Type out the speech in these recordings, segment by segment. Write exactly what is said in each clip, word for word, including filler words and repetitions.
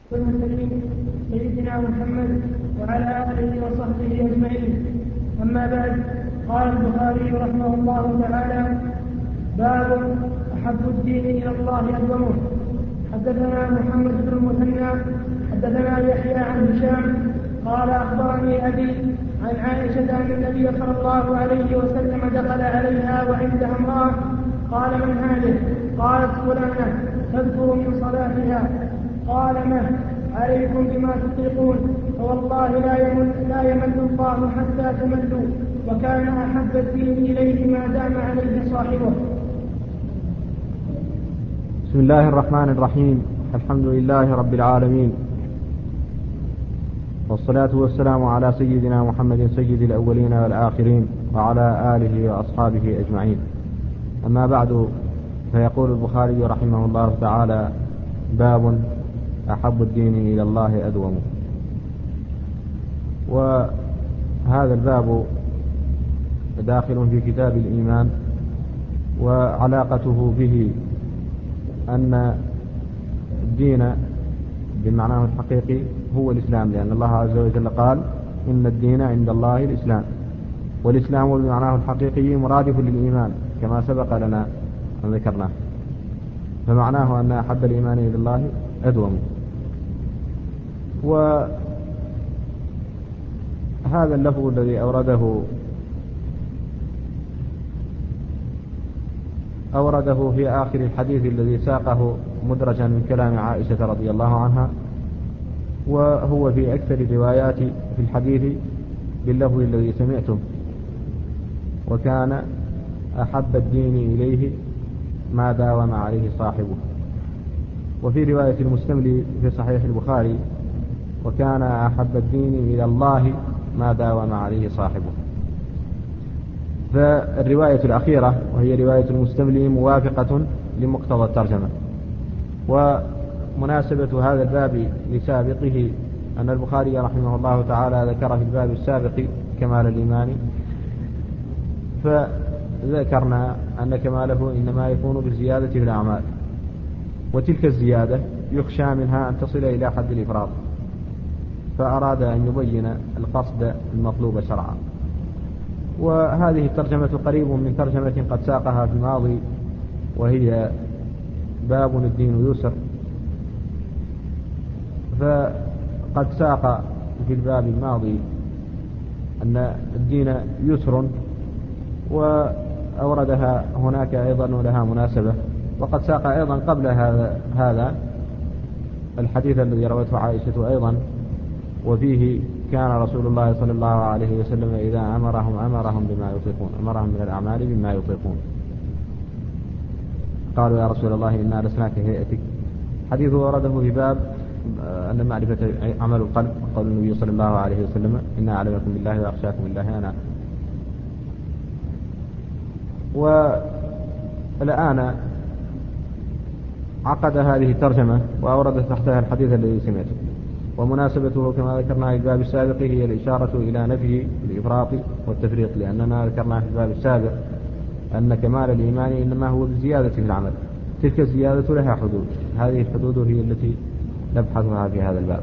والمرسلين سيدنا محمد وعلى آله وصحبه أجمعين. أما بعد، قال البخاري رحمه الله تعالى: باب أحب الدين إلى الله أدومه. حدثنا محمد بن المثنى حدثنا يحيى عن هشام قال: أخبرني أبي عن عائشة أن النبي صلى الله عليه وسلم دخل عليها وعندها امرأة، قال: من هذه؟ قالت: فلانة تذكر من صلاتها. قال: ما عليكم بما تطيقون، فوالله لا يمل, لا يمل الله حتى تملوا، وكان أحب الدين إليه ما دام عليه صاحبه. بسم الله الرحمن الرحيم. الحمد لله رب العالمين، والصلاة والسلام على سيدنا محمد سيد الأولين والآخرين وعلى آله وأصحابه أجمعين. أما بعد، فيقول البخاري رحمه الله تعالى: باب أحب الدين إلى الله أدومه. وهذا الباب داخل في كتاب الإيمان، وعلاقته به أن الدين بمعناه الحقيقي هو الإسلام، لأن الله عز وجل قال: إن الدين عند الله الإسلام. والإسلام بمعناه الحقيقي مرادف للإيمان كما سبق لنا أن ذكرناه، فمعناه أن أحب الإيمان إلى الله أدوم. وهذا اللفظ الذي أورده أورده في آخر الحديث الذي ساقه مدرجا من كلام عائشة رضي الله عنها، وهو في أكثر الروايات في الحديث باللفظ الذي سمعتم: وكان أحب الدين إليه ما داوم عليه صاحبه. وفي رواية المستملي في صحيح البخاري: وكان أحب الدين إلى الله ما داوم عليه صاحبه. فالرواية الأخيرة وهي رواية المستملي موافقة لمقتضى الترجمة. ومناسبة هذا الباب لسابقه أن البخاري رحمه الله تعالى ذكر في الباب السابق كمال الإيمان، فذكرنا أن كماله إنما يكون بالزيادة في الأعمال، وتلك الزيادة يخشى منها أن تصل إلى حد الإفراط، فأراد أن يبين القصد المطلوب شرعا. وهذه الترجمة قريب من ترجمة قد ساقها في الماضي، وهي باب الدين يسر. فقد ساق في الباب الماضي أن الدين يسر، وأوردها هناك أيضا ولها مناسبة. وقد ساق أيضا قبل هذا, هذا الحديث الذي روته عائشة أيضا، وفيه: كان رسول الله صلى الله عليه وسلم إذا أمرهم أمرهم بما يطيقون، أمرهم من الأعمال بما يطيقون. قالوا: يا رسول الله إنا لسنا كهيئتك. حديث ورده في باب أن معرفة عمل القلب، قول النبي صلى الله عليه وسلم: إنا أعلمكم بالله وأخشاكم بالله أنا. والآن عقد هذه الترجمة وأورد تحتها الحديث الذي سمعته. ومناسبته كما ذكرنا في الباب السابق هي الإشارة إلى نفي الإفراط والتفريط، لأننا ذكرنا في الباب السابق أن كمال الإيمان إنما هو بالزيادة في العمل. تلك الزيادة لها حدود، هذه الحدود هي التي نبحثها في هذا الباب.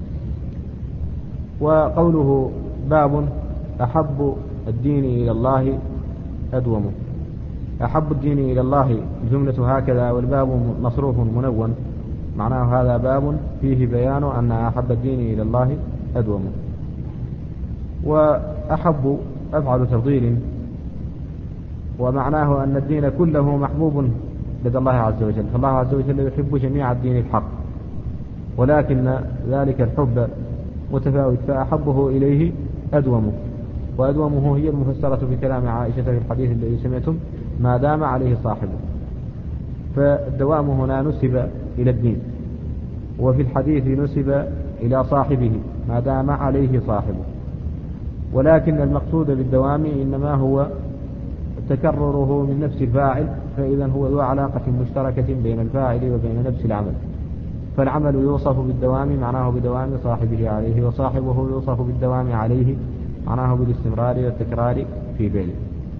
وقوله: باب أحب الدين إلى الله أدومه. أحب الدين إلى الله جملة هكذا، والباب مصروف منون، معناه هذا باب فيه بيان أن أحب الدين إلى الله أدومه. وأحب أفعل تفضيل، ومعناه أن الدين كله محبوب لدى الله عز وجل، فالله عز وجل يحب جميع الدين الحق، ولكن ذلك الحب متفاوت، فأحبه إليه أدومه. وأدومه هي المفسرة بكلام عائشة في الحديث الذي سمعتم: ما دام عليه صاحبه. فالدوام هنا نسب إلى الدين، وفي الحديث نسب إلى صاحبه ما دام عليه صاحبه. ولكن المقصود بالدوام إنما هو تكرره من نفس الفاعل، فإذا هو ذو علاقة مشتركة بين الفاعل وبين نفس العمل. فالعمل يوصف بالدوام معناه بدوام صاحبه عليه، وصاحبه يوصف بالدوام عليه معناه بالاستمرار والتكرار في فعله.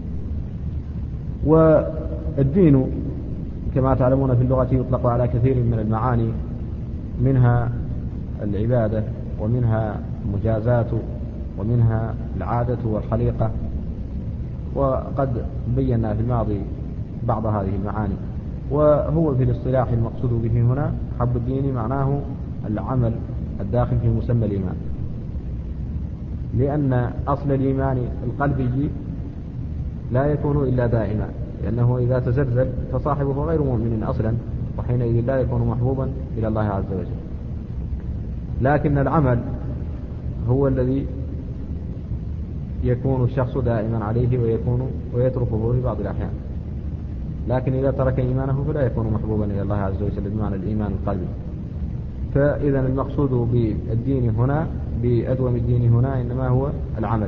والدين كما تعلمون في اللغة يطلق على كثير من المعاني، منها العبادة ومنها المجازات ومنها العادة والخليقة، وقد بينا في الماضي بعض هذه المعاني. وهو في الاصطلاح المقصود به هنا أحب الدين معناه العمل الداخل في مسمى الإيمان، لأن أصل الإيمان القلبي لا يكون إلا دائما، لأنه إذا تزلزل فصاحبه غير مؤمن أصلا، وحينئذ لا يكون محبوبا إلى الله عز وجل. لكن العمل هو الذي يكون الشخص دائما عليه ويكون ويتركه في بعض الأحيان، لكن إذا ترك إيمانه فلا يكون محبوبا إلى الله عز وجل بمعنى الإيمان القلبي. فإذا المقصود بالدين هنا بأدوم الدين هنا إنما هو العمل.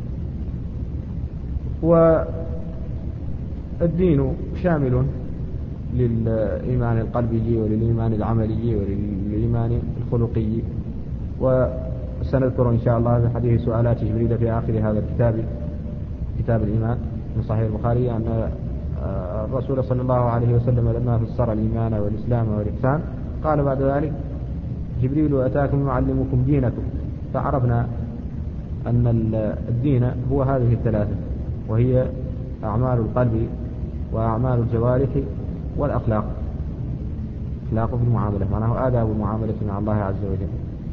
والدين شامل للإيمان القلبي وللإيمان العملي وللإيمان الخلقي. وسنذكر إن شاء الله في حديث سؤالات جبريل في آخر هذا الكتاب، كتاب الإيمان من صحيح البخاري، أن الرسول صلى الله عليه وسلم لما فسر الإيمان والإسلام والإحسان قال بعد ذلك: جبريل أتاكم يعلمكم دينكم. فعرفنا أن الدين هو هذه الثلاثة، وهي أعمال القلب وأعمال الجوارح والأخلاق. أخلاق في المعاملة معناه آداب المعاملة مع الله عز وجل.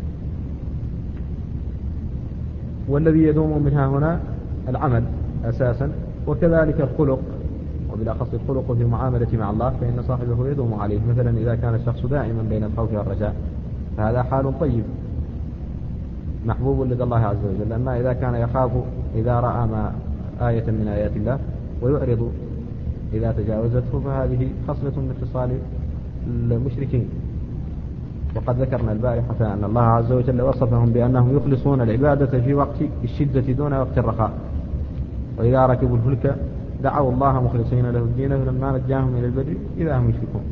والذي يدوم منها هنا العمل أساسا، وكذلك الخلق، وبالأخص الخلق في المعاملة مع الله، فإن صاحبه يدوم عليه. مثلا إذا كان الشخص دائما بين الخوف والرجاء فهذا حال طيب محبوب لدى الله عز وجل. أما إذا كان يخاف إذا رأى ما آية من آيات الله ويعرض إذا تجاوزته، فهذه خصلة من خصال المشركين. وقد ذكرنا البارحة أن الله عز وجل وصفهم بأنهم يخلصون العبادة في وقت الشدة دون وقت الرخاء، وإذا ركبوا الفلك دعوا الله مخلصين له الدين فلما نجاهم إلى البر إذا هم يشركون.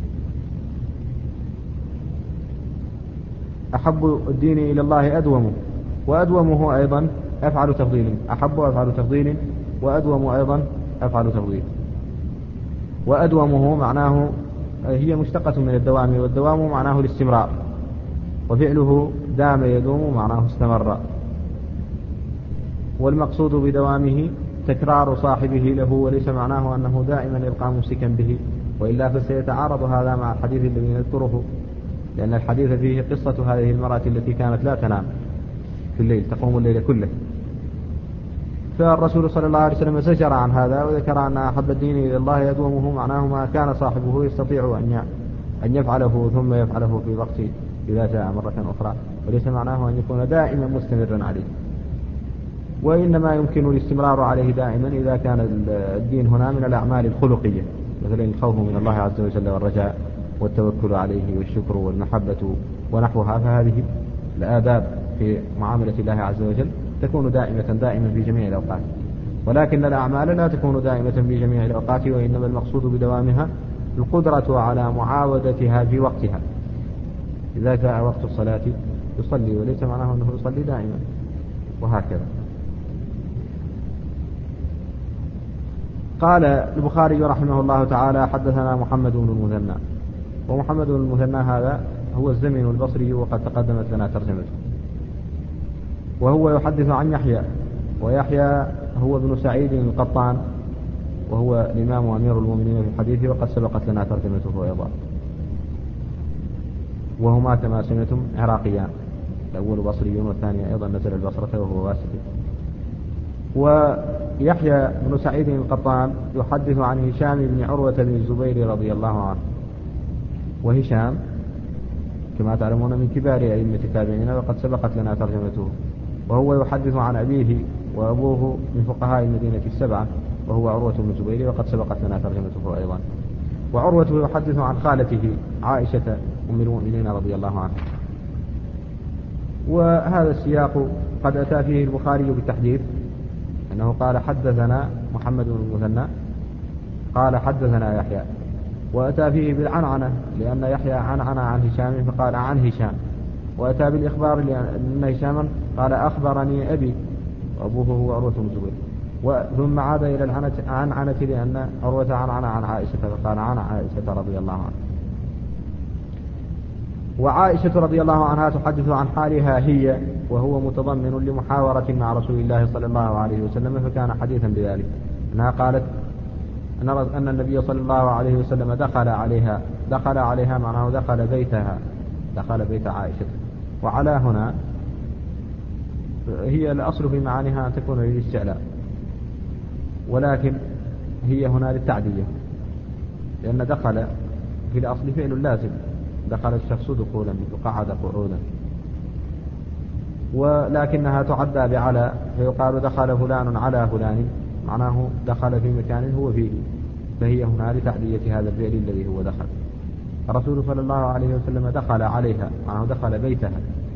أحب الدين إلى الله أدومه، وأدومه أيضا أفعل تفضيل. أحب أفعل تفضيل، وأدوم أيضا أفعل تفضيل. وأدومه معناه هي مشتقة من الدوام، والدوام معناه الاستمرار، وفعله دام يدوم معناه استمر. والمقصود بدوامه تكرار صاحبه له، وليس معناه أنه دائما يبقى ممسكا به، وإلا فسيتعارض هذا مع الحديث الذي نذكره، لأن الحديث فيه قصة هذه المرأة التي كانت لا تنام في الليل، تقوم الليل كله. فالرسول صلى الله عليه وسلم زجر عن هذا، وذكر أن أحب الدين إلى الله يدومه، معناه ما كان صاحبه يستطيع أن يفعله ثم يفعله في وقت إذا جاء مرة أخرى، وليس معناه أن يكون دائما مستمرا عليه. وإنما يمكن الاستمرار عليه دائما إذا كان الدين هنا من الأعمال الخلقية، مثلا الخوف من الله عز وجل والرجاء والتوكل عليه والشكر والمحبة ونحوها. فهذه الآداب في معاملة الله عز وجل تكون دائمة دائما في جميع الأوقات، ولكن الأعمال لا تكون دائمة في جميع الأوقات، وإنما المقصود بدوامها القدرة على معاودتها في وقتها. إذا جاء وقت الصلاة يصلي، وليس معناه أنه يصلي دائما، وهكذا. قال البخاري رحمه الله تعالى: حدثنا محمد بن المثنى. ومحمد بن المثنى هذا هو الزمن البصري، وقد تقدمت لنا ترجمته. وهو يحدث عن يحيى، ويحيى هو ابن سعيد القطان، وهو الإمام أمير المؤمنين في الحديث، وقد سبقت لنا ترجمته أيضا. وهما كما سمعتم عراقيان، الأول بصري والثاني أيضا نزل البصرة وهو واسطي. ويحيى بن سعيد القطان يحدث عن هشام بن عروة بن الزبير رضي الله عنه. وهشام كما تعلمون من كبار أئمة التابعين، وقد سبقت لنا ترجمته. وهو يحدث عن أبيه، وأبوه من فقهاء المدينة السبعة، وهو عروة بن الزبير، وقد سبقت لنا ترجمته أيضا. وعروة يحدث عن خالته عائشة أم المؤمنين رضي الله عنها. وهذا السياق قد أتى فيه البخاري بالتحديث، أنه قال: حدثنا محمد بن المثنى قال حدثنا يحيى. وأتى فيه بالعنعنة، لأن يحيى عنعن عن هشام فقال عن هشام. وأتى بالإخبار لأن هشاما قال أخبرني أبي، وأبوه هو عروة بن الزبير. ثم عاد إلى العنعنة لأن عروة عنعن عن عائشة فقال عن عائشة رضي الله عنها. وعائشة رضي الله عنها تحدث عن حالها هي وهو متضمن لمحاورة مع رسول الله صلى الله عليه وسلم، فكان حديثا بذلك أنها قالت أن النبي صلى الله عليه وسلم دخل عليها دخل عليها معناه دخل بيتها دخل بيت عائشة. وعلى هنا هي الأصل في معانيها أن تكون للاستعلاء، ولكن هي هنا للتعدية، لأن دخل في الأصل فعل لازم، دخل الشخص دخولا وقعد قعودا، ولكنها تعدى بعلى فيقال دخل فلان على فلان، معناه دخل في مكان هو فيه، فهي هنا لتعدية هذا الفعل الذي هو دخل. الرسول صلى الله عليه وسلم دخل عليها معناه دخل بيتها.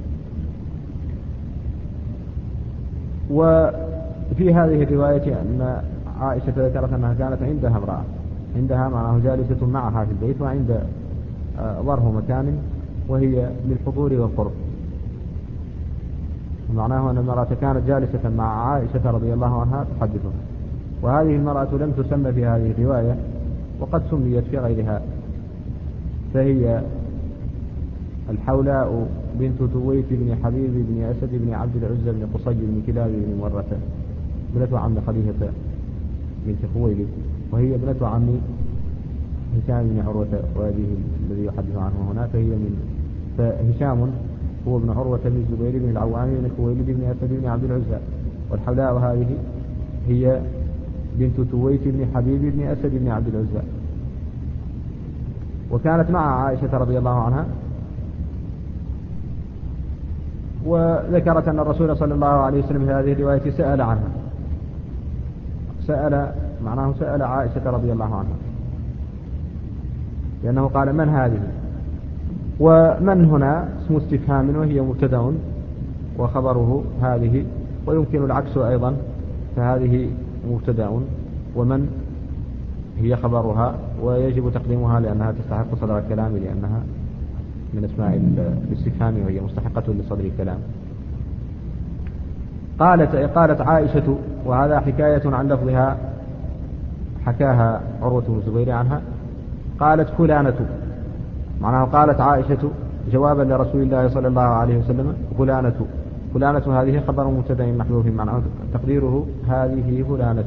وفي هذه الرواية أن عائشة ذكرت أنها كانت عندها امرأة، عندها معناه جالسة معها في البيت وعند ظرف مكان وهي للحضور والقرب، معناه أن المرأة كانت جالسة مع عائشة رضي الله عنها تحدثها. وهذه المرأة لم تسمى في هذه الرواية وقد سميت في غيرها، فهي الحولاء بنت تويت بن حبيب بن أسد بن عبد العزى بن قصي بن كلاب بن مرة، ابنة عم خديجة بنت خويلد، وهي ابنة عم هشام بن عروة وأبيه الذي يحدث عنه هنا، فهي من فهشام هو ابن عروة بن الزبير بن العوام بن خويلد بن أسد بن عبد العزى، والحولاء هذه هي بنت تويت بن حبيب بن أسد بن عبد العزى. وكانت مع عائشة رضي الله عنها، وذكرت أن الرسول صلى الله عليه وسلم في هذه الرواية سأل عنها، سأل معناه سأل عائشة رضي الله عنها، لأنه قال من هذه؟ ومن هنا اسم استفهام وهي مبتدأ وخبره هذه، ويمكن العكس أيضا، فهذه مبتدأ ومن هي خبرها، ويجب تقديمها لأنها تستحق صدر الكلام، لأنها من أسماء الاستفهام وهي مستحقة لصدر الكلام. قالت قالت عائشة، وهذا حكاية عن لفظها حكاها عروة بن الزبير عنها، قالت فلانة، معناها قالت عائشة جوابا لرسول الله صلى الله عليه وسلم فلانة. فلانة هذه خبر مبتدأ محذوف، معناه تقديره هذه فلانة.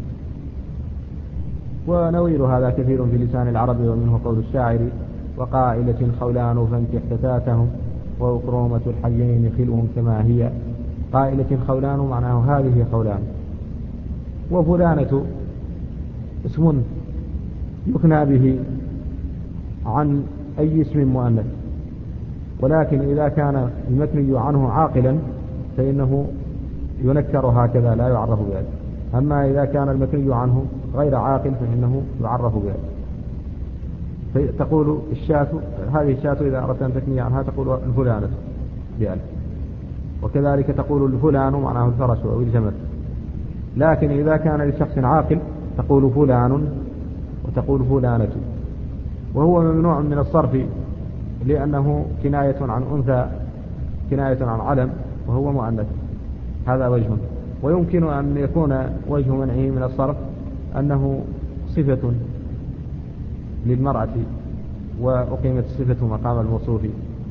ونوير هذا كثير في لسان العرب، ومنه قول الشاعر وقائلة خولان فانكح فتاتهم وأكرمة الحيين خلهم كما هي. قائلة خولان معناه هذه خولان. وفلانة اسم يكنى به عن أي اسم مؤنث، ولكن إذا كان المكني عنه عاقلا فإنه ينكر هكذا لا يعرف بذلك، أما إذا كان المكني عنه غير عاقل فإنه يعرف بذلك. فتقول الشاة، هذه الشاة إذا أردت أن تكني عنها تقول الفلانة بألف، وكذلك تقول الفلان معناه الفرس أو الجمل. لكن إذا كان لشخص عاقل تقول فلان وتقول فلانة. وهو ممنوع من الصرف لأنه كناية عن أنثى، كناية عن علم، وهو مؤنث، هذا وجه. ويمكن أن يكون وجه منعه من الصرف أنه صفة للمرأة وأقيمت الصفة مقام الموصوف،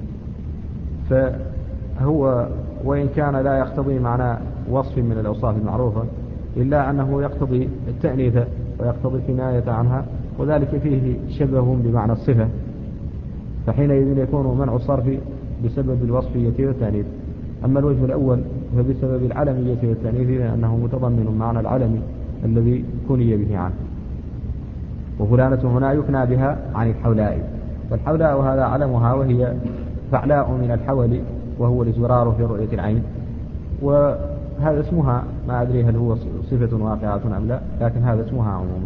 فهو وإن كان لا يقتضي معنى وصف من الأوصاف المعروفة، إلا أنه يقتضي التأنيث ويقتضي الكناية عنها، وذلك فيه شبه بمعنى الصفة، فحينئذ يكون منع الصرف بسبب الوصفية والتأنيث. أما الوجه الأول فبسبب العلمية والتأنيث، لأنه متضمن معنى العلم الذي كني به عنه. وفلانة هنا يكنى بها عن الحولاء، والحولاء هذا علمها، وهي فعلاء من الحول، وهو الازورار في رؤية العين، وهذا اسمها، ما أدري هل هو صفة واقعة أم لا، لكن هذا اسمها عموما.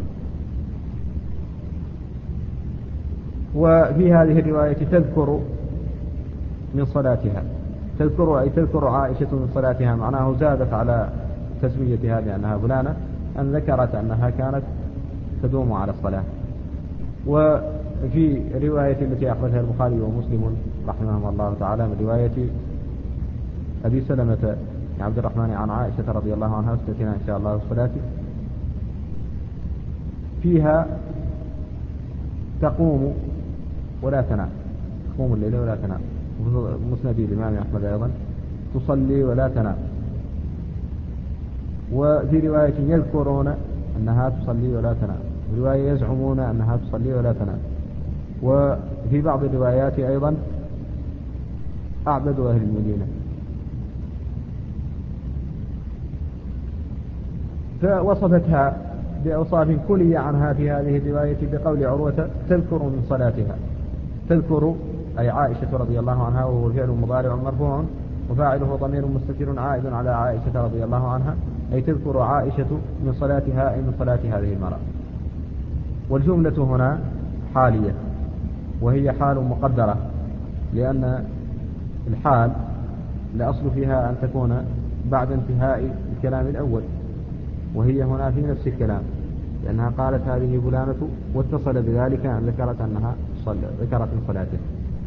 وفي هذه الرواية تذكر من صلاتها، تذكر أي تذكر عائشة من صلاتها، معناه زادت على تسميتها بأنها فلانة أن ذكرت أنها كانت تدوم على الصلاة. وفي رواية التي أخرجها البخاري ومسلم رحمهم الله تعالى من رواية أبي سلمة بن عبد الرحمن عن عائشة رضي الله عنها، ستأتينا إن شاء الله الصلاة، فيها تقوم ولا تنام، تقوم الليل ولا تنام. مسند الإمام أحمد أيضا تصلي ولا تنام. وفي رواية يذكرون أنها تصلي ولا تنام، وفي رواية يزعمون أنها تصلي ولا تنام. وفي بعض الروايات أيضا أعبد أهل المدينة. فوصفتها بأوصاف كلية عنها في هذه الرواية بقول عروة تذكر من صلاتها. تذكر أي عائشة رضي الله عنها، وهو الفعل مضارع مرفوع وفاعله ضمير مستتر عائد على عائشة رضي الله عنها، أي تذكر عائشة من صلاتها أي من صلاة هذه المرأة. والجملة هنا حالية، وهي حال مقدرة، لأن الحال الأصل فيها أن تكون بعد انتهاء الكلام الأول، وهي هنا في نفس الكلام، لأنها قالت هذه فلانة واتصل بذلك أن ذكرت أنها صل... ذكرت من صلاته.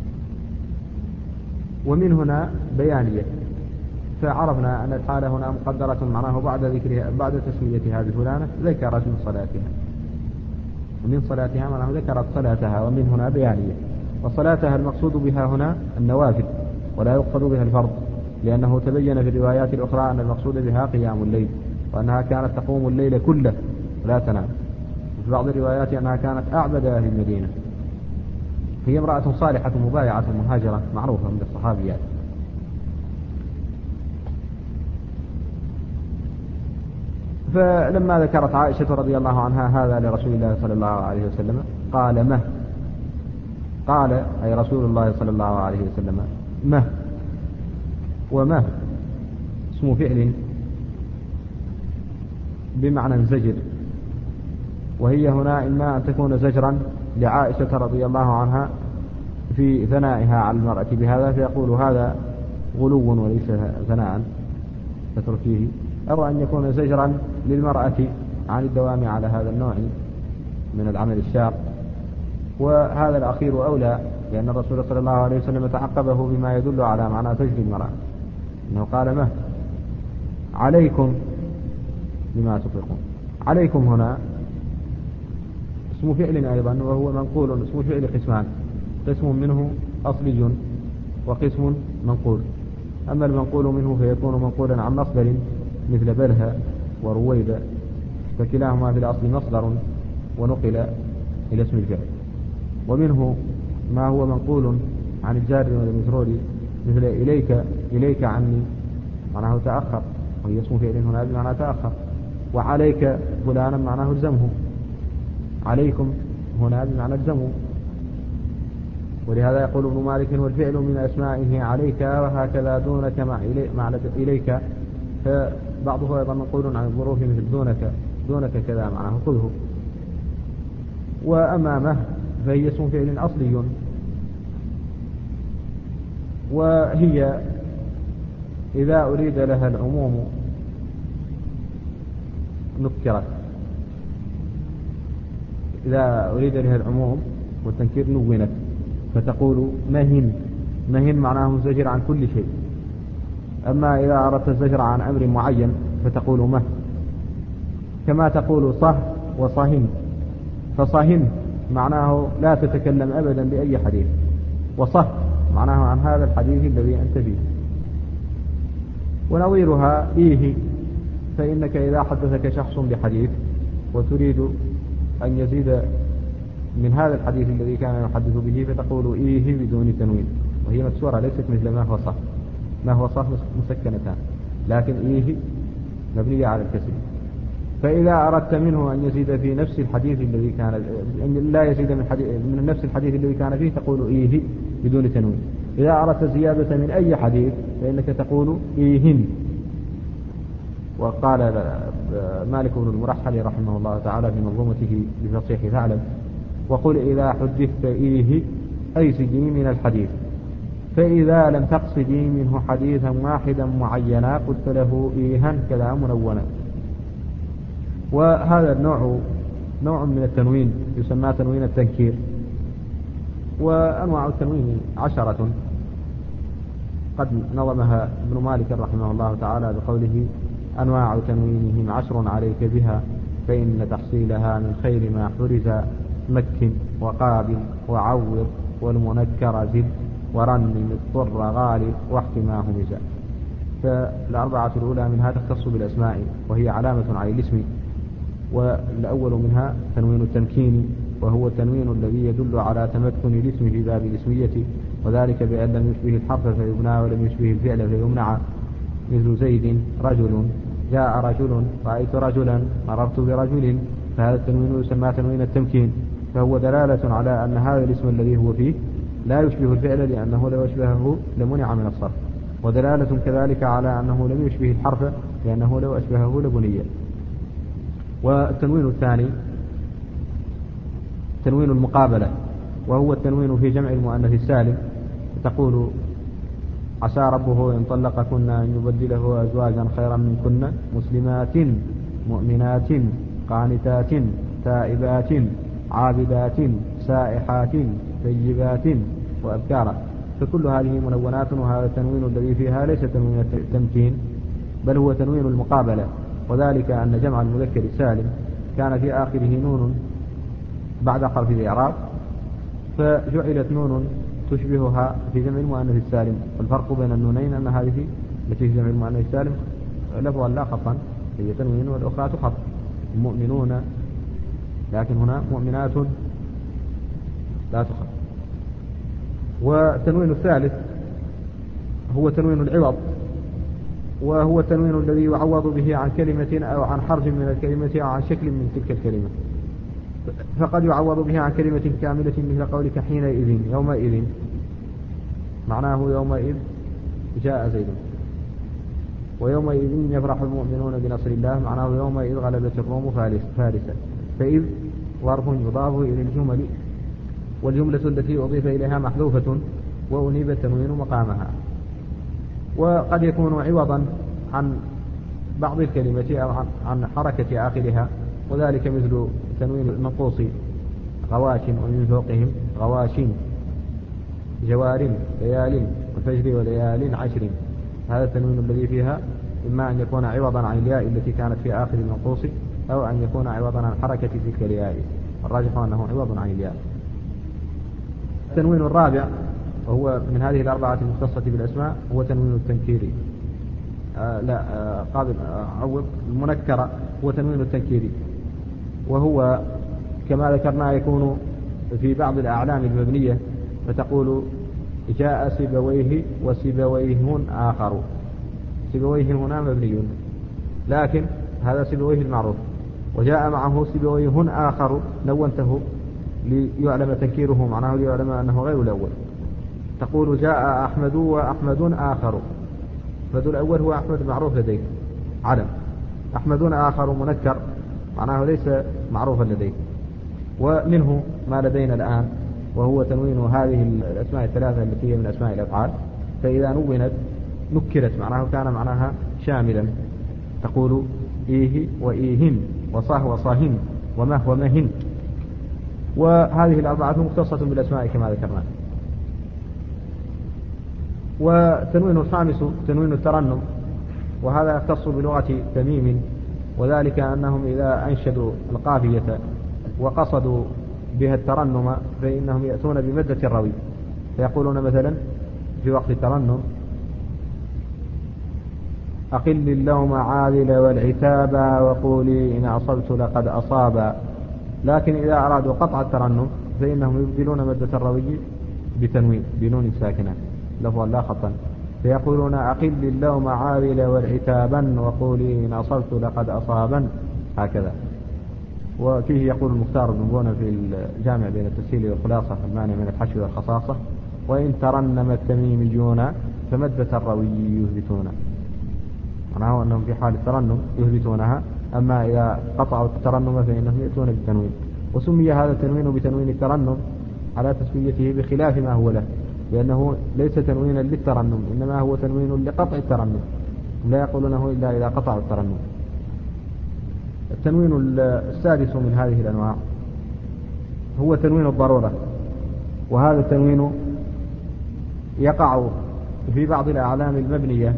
ومن هنا بيانية، فعرفنا أن الحال هنا مقدرة معناه بعد ذكرها بعد تسمية هذه فلانة ذكرت من صلاتها، ومن صلاتها معناه ذكرت صلاتها، ومن هنا بيانية. وصلاتها المقصود بها هنا النوافل ولا يقصد بها الفرض، لأنه تبين في الروايات الأخرى أن المقصود بها قيام الليل، وأنها كانت تقوم الليل كله ولا تنام. وفي بعض الروايات أنها كانت أعبد أهل المدينة. هي امرأة صالحة مبايعة مهاجرة معروفة من الصحابيات. فلما ذكرت عائشة رضي الله عنها هذا لرسول الله صلى الله عليه وسلم قال مه، قال أي رسول الله صلى الله عليه وسلم مه. ومه اسم فعل بمعنى زجر، وهي هنا إما أن تكون زجرا لعائشة رضي الله عنها في ثنائها على المرأة بهذا، فيقول هذا غلو وليس ثناء فتركيه، أو أن يكون زجرا للمرأة عن الدوام على هذا النوع من العمل الشاق. وهذا الأخير أولى، لأن الرسول صلى الله عليه وسلم تعقبه بما يدل على معنى زجر المرأة، إنه قال مه عليكم بما تطلقون. عليكم هنا اسم فعل أيضا، وهو منقول. اسم فعل قسمان، قسم منه أصلي وقسم منقول. أما المنقول منه فيكون منقولا عن مصدر مثل بلها ورويدا، فكلاهما في الأصل مصدر ونقل إلى اسم الفعل. ومنه ما هو منقول عن الجار والمجرور مثل إليك إليك عني، معناه تأخر، وهي اسم فعل هنا بمعنى تأخر. وعليك فلانا معناه الزمه، عليكم هنا بمعنى الزمه. ولهذا يقول ابن مالك والفعل من أسمائه عليك وهكذا دونك مع إليك، فبعضه أيضا منقول عن الظروف مثل دونك دونك كذا معناه خذه. وأمامه فهي اسم فعل أصلي، وهي إذا أريد لها العموم نكرت، إذا أريد لها العموم والتنكير نونت، فتقول مهن. مهن معناه زجر عن كل شيء. أما إذا أردت الزجر عن أمر معين فتقول مه، كما تقول صه وصهن. فصهن معناه لا تتكلم أبدا بأي حديث، وصه معناه عن هذا الحديث الذي أنت فيه. ونظيرها إيه، فإنك إذا حدثك شخص بحديث وتريد أن يزيد من هذا الحديث الذي كان يحدث به فتقول إيه بدون تنوين، وهي مكسورة ليست مثل ما هو صح. ما هو صح مسكنتان، لكن إيه مبنية على الكسر. فإذا أردت منه أن يزيد في نفس الحديث الذي كان أن لا يزيد من, حديث من نفس الحديث الذي كان فيه تقول إيه بدون تنوين. إذا أردت زيادة من أي حديث فإنك تقول إيهن. وقال مالك بن المرحل رحمه الله تعالى في منظومته بفصيح ثعلب: وقل إذا حدثت إيه أي سجي من الحديث، فإذا لم تقصدي منه حديثا واحدا معينا قلت له إيها كذا منونا. وهذا النوع نوع من التنوين يسمى تنوين التنكير. وأنواع التنوين عشرة قد نظمها ابن مالك رحمه الله تعالى بقوله: أنواع تنوينهم عشر عليك بها، فإن تحصيلها من خير ما حرز، مكن وقابل وعوض والمنكر زد ورنم اضطر غالب واحتماه مزا. فالأربعة الأولى منها تختص بالأسماء وهي علامة على الاسم. والأول منها تنوين التمكين، وهو التنوين الذي يدل على تمكن الاسم في باب الاسمية، وذلك بأن لم يشبه الحرف فيبنى ولم يشبه الفعل فيمنع، مثل زيد رجل، جاء رجل، رأيت رجلا، مررت برجل. فهذا التنوين يسمى تنوين التمكين، فهو دلالة على أن هذا الاسم الذي هو فيه لا يشبه الفعل لأنه لو أشبهه لمنع من الصرف، ودلالة كذلك على أنه لم يشبه الحرف لأنه لو أشبهه لبني. والتنوين الثاني تنوين المقابلة، وهو التنوين في جمع المؤنث السالم، تقول عسى ربه إن طلقكن أن يبدله أزواجا خيرا منكن مسلمات مؤمنات قانتات تائبات عابدات سائحات طيبات وأبكارا. فكل هذه منونات، وهذا التنوين الذي فيها ليس تنوين التمكين بل هو تنوين المقابلة، وذلك أن جمع المذكر السالم كان في آخره نون بعد حرف الإعراب، فجعلت نون تشبهها في جمع المؤنث السالم. والفرق بين النونين أن هذه التي في جمع المؤنث السالم لفظا لا خطا هي تنوين، والأخرى تخط، مؤمنون، لكن هنا مؤمنات لا تخط. والتنوين الثالث هو تنوين العوض، وهو التنوين الذي يعوض به عن كلمة أو عن حرف من الكلمة أو عن شكل من تلك الكلمة. فقد يعوض به عن كلمة كاملة مثل قولك حينئذ يومئذ، معناه يومئذ جاء زيد، ويومئذ يفرح المؤمنون بنصر الله، معناه يومئذ غلبت الروم فارسا. فإذ ظرف يضاف إلى الجمل، والجملة التي أضيف إليها محذوفة وأنيب التنوين مقامها. وقد يكون عوضا عن بعض الكلمة أو عن حركة آخرها، وذلك مثل تنوين المنقوص غواش ومن فوقهم غواشين جوار ليال والفجر وليال عشر. هذا التنوين الذي فيها إما أن يكون عوضا عن الياء التي كانت في آخر المنقوص، أو أن يكون عوضا عن حركة تلك الياء، الراجح أنه عوض عن الياء. التنوين الرابع وهو من هذه الأربعة المختصة بالأسماء هو تنوين التنكيري. آه لا آه قابل عوض آه المنكر هو تنوين التنكيري، وهو كما ذكرنا يكون في بعض الأعلام المبنية، فتقول جاء سيبويه وسيبويه آخر. سيبويه هنا مبني، لكن هذا سيبويه المعروف، وجاء معه سيبويه آخر نونته ليعلم تنكيره، معناه ليعلم أنه غير الأول. تقول جاء أحمد وأحمد آخر، أحمد الأول هو أحمد معروف لديه علم، أحمد آخر منكر معناه ليس معروفا لديه. ومنه ما لدينا الآن وهو تنوين هذه الأسماء الثلاثة التي هي من أسماء الأفعال، فإذا نونت نكرت معناه كان معناها شاملا، تقول إيه وإيهن وصاه وصاهن ومه ومهن. وهذه الأربعة مختصة بالأسماء كما ذكرنا. والتنوين الخامس تنوين الترنم، وهذا يختص بلغة تميم، وذلك أنهم إذا أنشدوا القافية وقصدوا بها الترنم فإنهم يأتون بمدة الروي، فيقولون مثلا في وقت الترنم أقل اللوم عاذل والعتاب وقولي إن أصبت لقد أصاب. لكن إذا أرادوا قطع الترنم فإنهم يبدلون مدة الروي بتنوين بنون ساكنة لفظا لا خطا، فيقولون أقل اللوم عاذل والعتابا وقولي إن أصبت لقد أصابا، هكذا. وفيه يقول المختار بن بونة في الجامع بين التسهيل والخلاصة المانع من الحشو والخصاصة: وإن ترنم التميميون فمدة الروي يثبتون، معناه أنهم في حال الترنم يثبتونها، أما إذا قطعوا الترنم فإنهم يأتون بالتنوين. وسمي هذا التنوين بتنوين الترنم على تسميته بخلاف ما هو له، لأنه ليس تنوينا للترنم إنما هو تنوين لقطع الترنم، لا يقولونه إلا إذا قطعوا الترنم. التنوين السادس من هذه الأنواع هو تنوين الضرورة، وهذا التنوين يقع في بعض الأعلام المبنية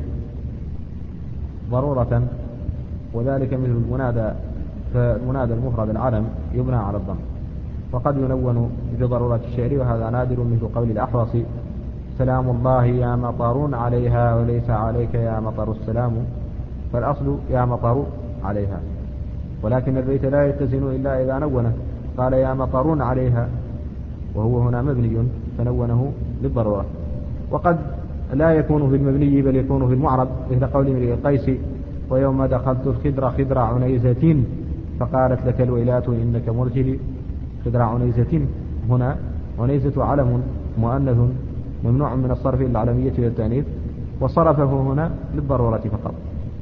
ضرورة، وذلك مثل المنادى، فالمنادى المفرد العلم يبنى على الضم، وقد ينون بضرورة الشعر، وهذا نادر، مثل قول الأحوص: سلام الله يا مطر عليها وليس عليك يا مطر السلام، فالأصل يا مطر عليها، ولكن البيت لا يتزن إلا إذا نونه، قال يا مطر عليها، وهو هنا مبني فنونه للضرورة. وقد لا يكون في المبني بل يكون في المعرب، مثل قول امرئ القيس: ويوم دخلت الخدر خدر عنيزة فقالت لك الويلات إنك مرجل. خدر عنيزة، هنا عنيزة علم مؤنث ممنوع من الصرف العلمية والتأنيث، وصرفه هنا للضرورة فقط.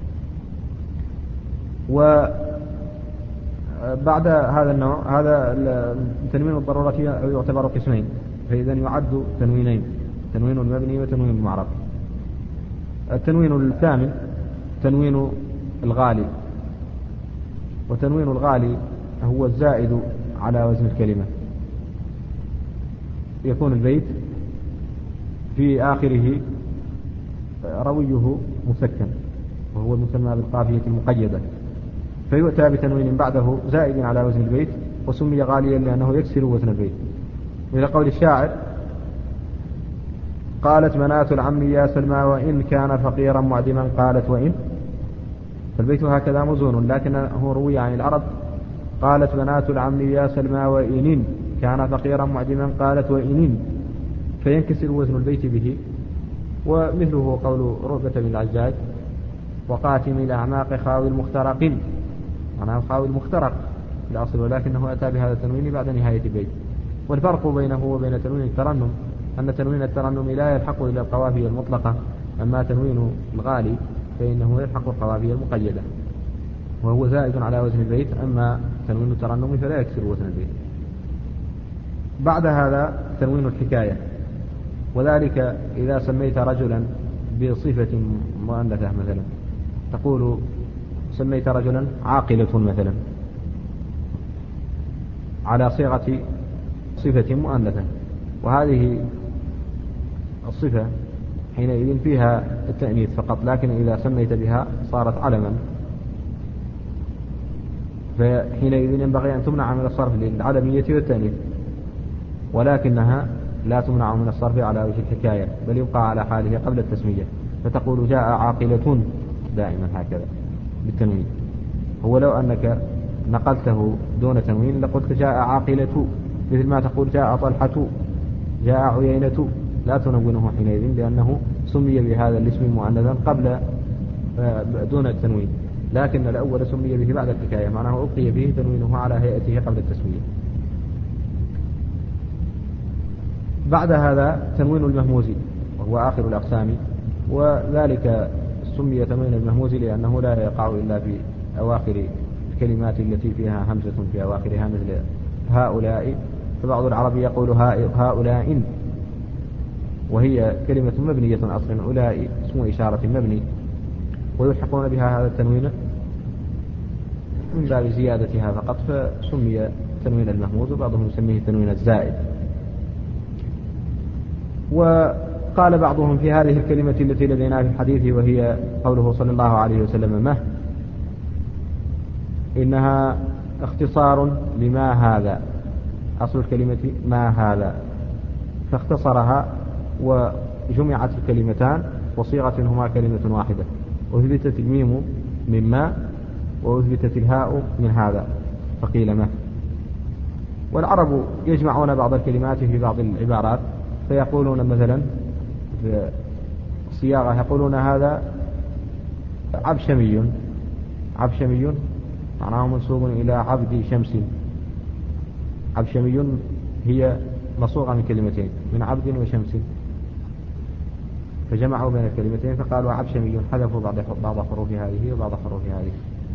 وبعد هذا النوع، هذا تنوين الضرورة يعتبر قسمين، فإذا يعد تنوينين: تنوين المبني وتنوين المعرب. التنوين الثامن تنوين الغالي، وتنوين الغالي هو الزائد على وزن الكلمة. يكون البيت في آخره رويه مسكن، وهو المسمى بالقافية المقيدة، فيؤتى بتنوين بعده زائد على وزن البيت، وسمي غاليا لأنه يكسر وزن البيت. من قول الشاعر: قالت بنات العم يا سلمى وإن كان فقيرا معدما، قالت وإن، فالبيت هكذا مزون، لكنه روي عن العرب: قالت بنات العم يا سلمى وإن كان فقيرا معدما، قالت وإن، فينكسر وزن البيت به. ومثله قول رغبة بن العجاج: وقاتم الأعماق خاوي المخترق، معناه خاوي المخترق الأصل، ولكنه أتى بهذا التنوين بعد نهاية البيت. والفرق بينه وبين تنوين الترنم أن تنوين الترنم لا يلحق إلى القوافي المطلقة، أما تنوين الغالي فإنه يلحق القوافي المقيدة، وهو زائد على وزن البيت، أما تنوين الترنم فلا يكسر وزن البيت. بعد هذا تنوين الحكاية، وذلك إذا سميت رجلا بصفة مؤنثة، مثلا تقول: سميت رجلا عاقلة مثلا، على صيغة صفة مؤنثة، وهذه الصفة حينئذ فيها التأنيث فقط، لكن إذا سميت بها صارت علما، فحينئذ ينبغي أن تمنع من الصرف للعلمية والتأنيث، ولكنها لا تمنع من الصرف على وجه الحكاية، بل يبقى على حاله قبل التسمية، فتقول: جاء عاقلة دائما هكذا بالتنوين. هو لو أنك نقلته دون تنوين لقلت جاء عاقلة، مثل ما تقول جاء طلحة، جاء عيينة، لا تنونه حينئذ، لأنه سمي بهذا الاسم مؤنثا قبل دون التنوين، لكن الأول سمي به بعد الحكاية، معناه أبقي به تنوينه على هيئته قبل التسمية. بعد هذا تنوين المهموز، وهو آخر الأقسام، وذلك سمي تنوين المهموز لأنه لا يقع إلا في أواخر الكلمات التي فيها همزة في أواخرها، مثل هؤلاء، فبعض العرب يقول هؤلاء، وهي كلمة مبنية أصلا، أولئك اسم إشارة مبني، ويلحقون بها هذا التنوين من باب زيادتها فقط، فسمي تنوين المهموز، وبعضهم يسميه تنوين الزائد. وقال بعضهم في هذه الكلمة التي لدينا في الحديث، وهي قوله صلى الله عليه وسلم مه، إنها اختصار لما هذا، أصل الكلمة ما هذا، فاختصرها وجمعت الكلمتان، وصيغة هما كلمة واحدة، وأثبتت الميم من ما، وأثبتت الهاء من هذا، فقيل ما. والعرب يجمعون بعض الكلمات في بعض العبارات، فيقولون مثلا في الصياغة يقولون هذا عبشمي، عبشمي معناه منسوب إلى عبد شمس، عبشمي هي مصوغة من كلمتين، من عبد وشمس، فجمعوا بين الكلمتين فقالوا عبشمي، حذفوا بعض حروف هذه وبعض حروف هذه.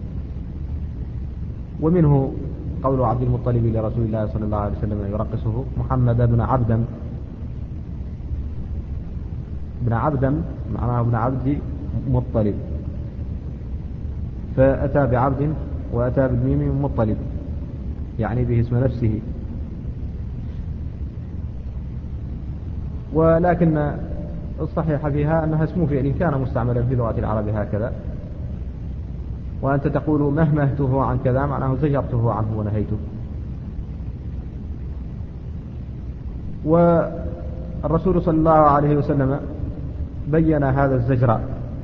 ومنه قول عبد المطلب لرسول الله صلى الله عليه وسلم يرقصه: محمد بن عبدا، ابن عبدا معناه ابن عبد مطلب، فأتى بعبد وأتى بالميم مطلب، يعني به اسم نفسه. ولكن الصحيح فيها أنها اسم فعل كان مستعملا في لغة العرب هكذا، وأنت تقول مهمهته عن كذا، معناه زجرته عنه ونهيته. والرسول صلى الله عليه وسلم بين هذا الزجر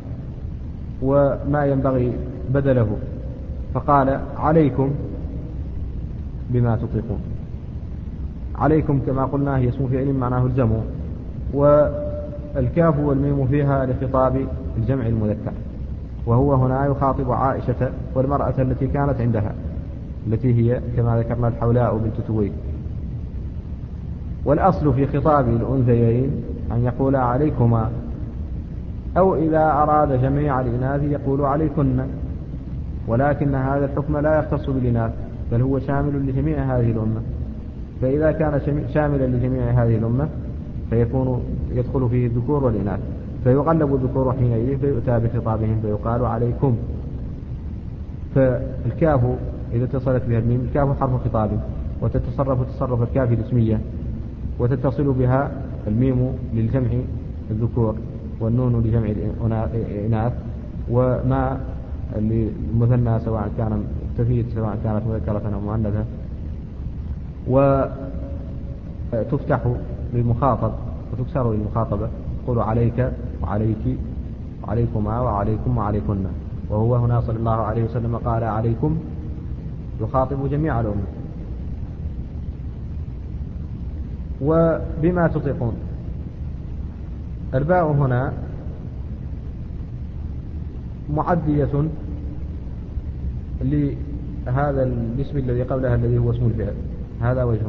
وما ينبغي بدله، فقال عليكم بما تطيقون. عليكم كما قلنا هي اسم فعل معناه الجمع، والكاف والميم فيها لخطاب الجمع المذكر، وهو هنا يخاطب عائشة والمرأة التي كانت عندها، التي هي كما ذكرنا الحولاء بنت تويل. والأصل في خطاب الأنثيين أن يقول عليكما، أو إذا أراد جميع الإناث يقول عليكن، ولكن هذا الحكم لا يختص بالإناث بل هو شامل لجميع هذه الأمة، فإذا كان شاملا لجميع هذه الأمة فيكون يدخل فيه الذكور والإناث، فيغلب الذكور حينئذ فيؤتى بخطابهم فيقال عليكم. فالكاف إذا اتصلت بها الميم، الكاف حرف خطاب وتتصرف تصرف الكاف الاسمية، وتتصل بها الميم للجمع الذكور والنون لجمع الإناث، وما للمثنى سواء كان مستفيد سواء كانت مذكرة أو مؤنثة، وتفتح للمخاطب وتكسر للمخاطبة، تقول عليك وعليك وعليكما وعليكم وعليكن. وهو هنا صلى الله عليه وسلم قال عليكم يخاطب جميع الأمة. وبما تطيقون، الباء هنا معدية لهذا الاسم الذي قبلها الذي هو اسم الفعل، هذا وجه.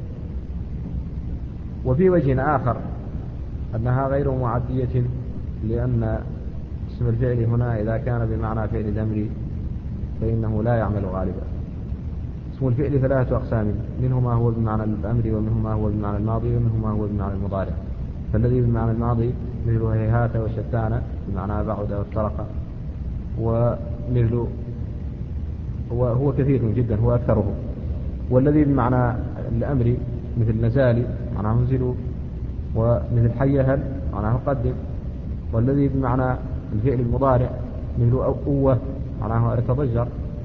وفي وجه آخر أنها غير معدية، لأن اسم الفعل هنا إذا كان بمعنى فعل الأمر فإنه لا يعمل غالبا. اسم الفعل ثلاثة أقسام، منه ما هو بمعنى الأمر، ومنه ما هو بمعنى الماضي، ومنه ما هو بمعنى المضارع. فالذي بمعنى الماضي مثل هيهات وشتان بمعنى بعد وافترق، ومثل وهو كثير جدا هو أكثره. والذي بمعنى الأمر مثل نزال معناه انزلوا، ومثل حيهل معناه قدم. والذي بمعنى الفعل المضارع مثل أوه معناه اتضجر،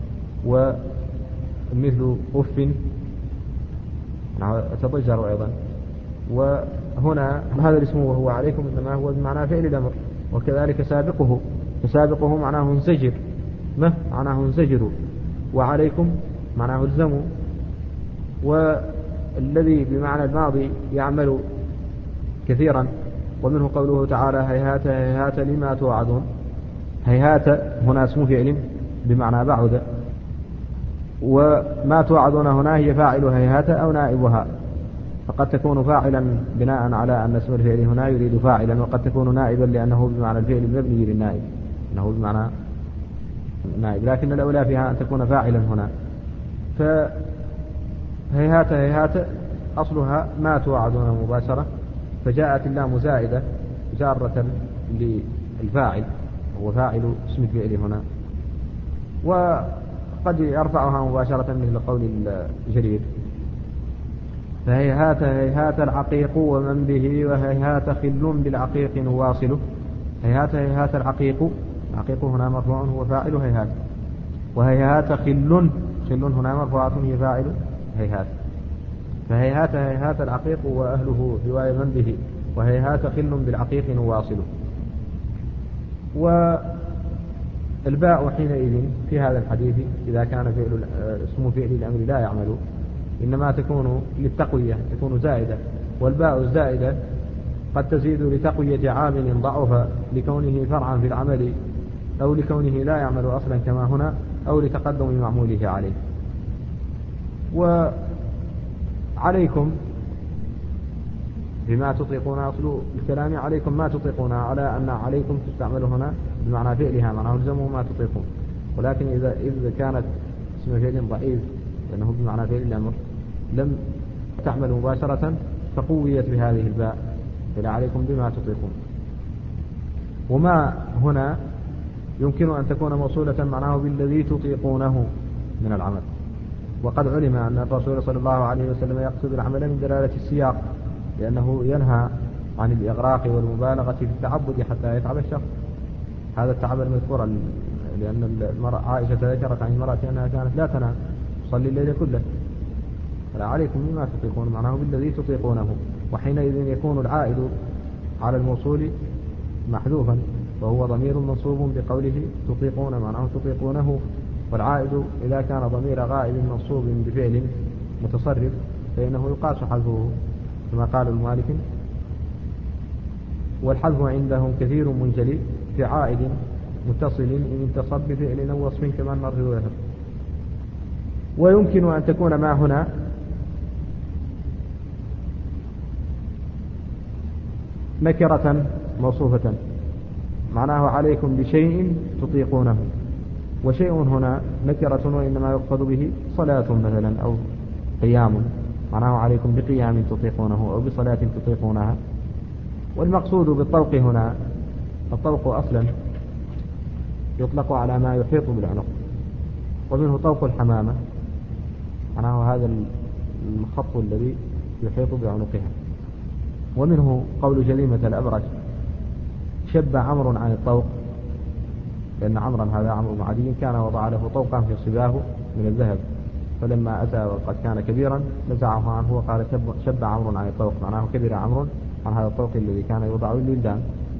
ومثل أف معناه اتضجر أيضا. وهنا هذا الاسم وهو عليكم إنما هو بمعنى فعل الأمر. وكذلك سابقه، فسابقه معناه انزجر، ما معناه انزجروا، وعليكم معناه الزموا. والذي بمعنى الماضي يعمل كثيرا، ومنه قوله تعالى هيهات هيهات لما توعدون. هيهات هنا اسم فعل بمعنى بعد، وما توعدون هنا هي فاعل هيهات أو نائبها، فقد تكون فاعلا بناء على أن اسم الفعل هنا يريد فاعلا، وقد تكون نائبا لأنه بمعنى الفعل المبني للنائب، أنه بمعنى نائب، لكن الأولى فيها أن تكون فاعلا هنا. فهيهات هيهات أصلها ما توعدون مباشرة، فجاءت اللام زائدة جارة للفاعل، هو فاعل اسم الفعل هنا. وقد يرفعها مباشرة مثل قول الجرير فهيهات هيهات العقيق ومن به، وهيهات خل بالعقيق نواصله. هيهات هيهات العقيق، العقيق هنا مرفوع هو فاعل هيهات، وهيهات خل خل هنا مرفوعة هي فاعل هيهات. فهيهات هيهات العقيق وأهله رواية من به، وهيهات خل بالعقيق نواصله. والباء حينئذ في هذا الحديث إذا كان فعل اسم فعل الأمر لا يعمل إنما تكون للتقوية، تكون زائدة. والباء الزائدة قد تزيد لتقوية عامل ضعف لكونه فرعا في العمل، أو لكونه لا يعمل أصلا كما هنا، أو لتقدم معموله عليه. وعليكم بما تطيقون، أصل الكلام عليكم ما تطيقون، على أن عليكم تستعمل هنا بمعنى فعلها معناه الزموا ما تطيقون. ولكن إذا إذا كانت اسم فعل ضعيف لأنه بمعنى فعل الأمر لم تعمل مباشرة فقويت بهذه الباء إلى عليكم بما تطيقون. وما هنا يمكن أن تكون موصولة معناه بالذي تطيقونه من العمل. وقد علم أن الرسول صلى الله عليه وسلم يقصد العمل من دلالة السياق، لأنه ينهى عن الإغراق والمبالغة في التعبد حتى يتعب الشخص. هذا التعب المذكور، لأن المرأة عائشة ذكرت عن المرأة أنها كانت لا تنام تصلي الليل كله. فلا عليكم بما تطيقون معناه بالذي تطيقونه. وحينئذ يكون العائد على الموصول محذوفا، وهو ضمير منصوب بقوله تطيقون، معناه تطيقونه. والعائد إذا كان ضمير غائب منصوب بفعل متصرف فإنه يقاس حذفه كما قال المالك. والحذف عندهم كثير منجلي في عائد متصل إن انتصب بفعل أو وصف كما مر ذكر. ويمكن أن تكون ما هنا نكرة موصوفة، معناه عليكم بشيء تطيقونه، وشيء هنا نكرة وإنما يقصد به صلاة مثلا أو قيام، معناه عليكم بقيام تطيقونه أو بصلاة تطيقونها. والمقصود بالطوق هنا الطوق أصلا يطلق على ما يحيط بالعنق، ومنه طوق الحمامة، معناه هذا الخط الذي يحيط بعنقها. ومنه قول جليمة الأبرج شب عمرو عن الطوق، لأن عمرا هذا عمرو بن عدي كان وضع له طوقا في صباه من الذهب، فلما أتى وقد كان كبيرا نزعه عنه وقال شب, شب عمرو عن الطوق، معناه كبر عمرو عن هذا الطوق الذي كان يوضع للولدان.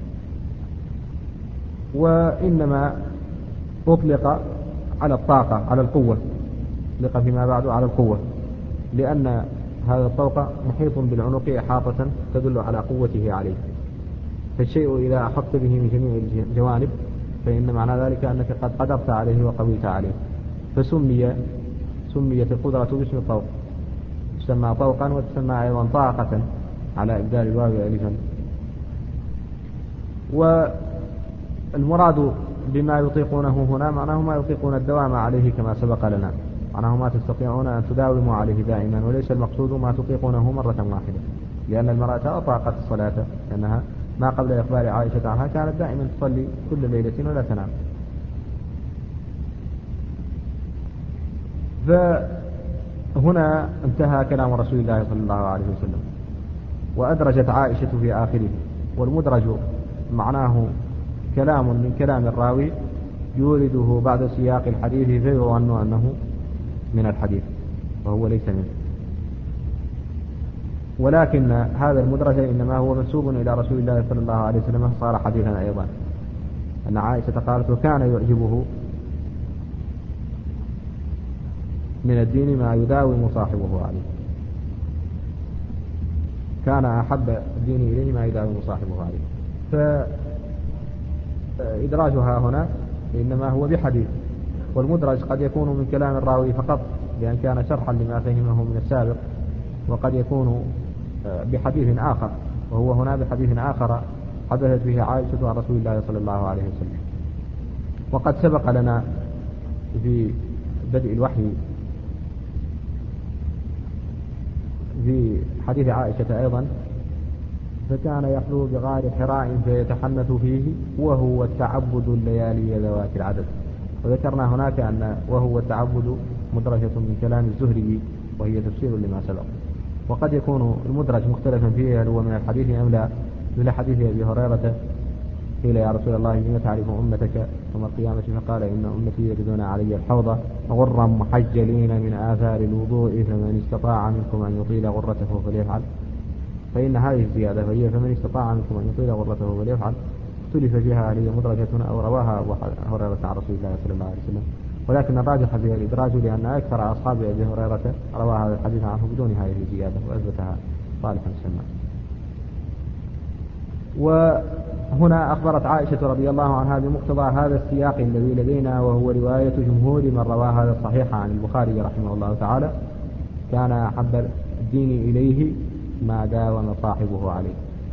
وإنما أطلق على الطاقة على القوة، أطلق فيما بعد على القوة، لأن هذا الطوق محيط بالعنق إحاطة تدل على قوته عليه. فالشيء إذا أحطت به من جميع الجوانب فإن معنى ذلك أنك قد قدرت عليه وقويت عليه، فسمي سميت القدرة باسم الطوق، تسمى طوقا وتسمى أيضا طاقة على إبدال الواو ألفا. والمراد بما يطيقونه هنا معناه ما يطيقون الدوام عليه كما سبق لنا، معناه ما تستطيعون أن تداوموا عليه دائما، وليس المقصود ما تطيقونه مرة واحدة، لأن المرأة أطاقت الصلاة، لأنها ما قبل إخبار عائشة عنها كانت دائما تصلي كل ليلة ولا تنام. فهنا انتهى كلام رسول الله صلى الله عليه وسلم، وأدرجت عائشة في آخره. والمدرج معناه كلام من كلام الراوي يورده بعد سياق الحديث فيظن أنه من الحديث وهو ليس منه، ولكن هذا المدرج إنما هو منسوب إلى رسول الله صلى الله عليه وسلم، صار حديثا أيضا. أن عائشة قالت وكان يعجبه من الدين ما يداوم صاحبه عليه، كان أحب الدين إليه ما يداوم صاحبه عليه. فإدراجها هنا إنما هو بحديث، والمدرج قد يكون من كلام الراوي فقط لأن كان شرحا لما فهمه من السابق، وقد يكون بحديث آخر، وهو هنا بحديث آخر حدثت به عائشة عن رسول الله صلى الله عليه وسلم. وقد سبق لنا في بدء الوحي في حديث عائشة أيضا فكان يخلو بغار حراء فيتحنث فيه وهو التعبد الليالي ذوات العدد. وذكرنا هناك أن وهو التعبد مدرجة من كلام الزهري وهي تفسير لما سبق. وقد يكون المدرج مختلفا فيه هل هو من الحديث أم لا، من حديث أبي هريرة قيل يا رسول الله بما تعرف أمتك يوم القيامة؟ فقال إن أمتي يردون علي الحوض غرا محجلين من آثار الوضوء فمن استطاع منكم أن يطيل غرته فليفعل. فإن هذه الزيادة فهي فمن استطاع منكم أن يطيل غرته فليفعل اختلف فيها هل هي مدرجة أو رواها أبو هريرة عن رسول الله صلى الله عليه وسلم، ولكن الراجح فيها الإدراج لأن أكثر أصحاب أبي هريرة روى هذا الحديث عنه بدون هذه الزيادة وأثبتها صالح السماء. وهنا أخبرت عائشة رضي الله عنها بمقتضى هذا السياق الذي لدينا، وهو رواية جمهور من روى هذا الصحيح عن البخاري رحمه الله تعالى، كان أحب الدين إليه ما داوم صاحبه عليه.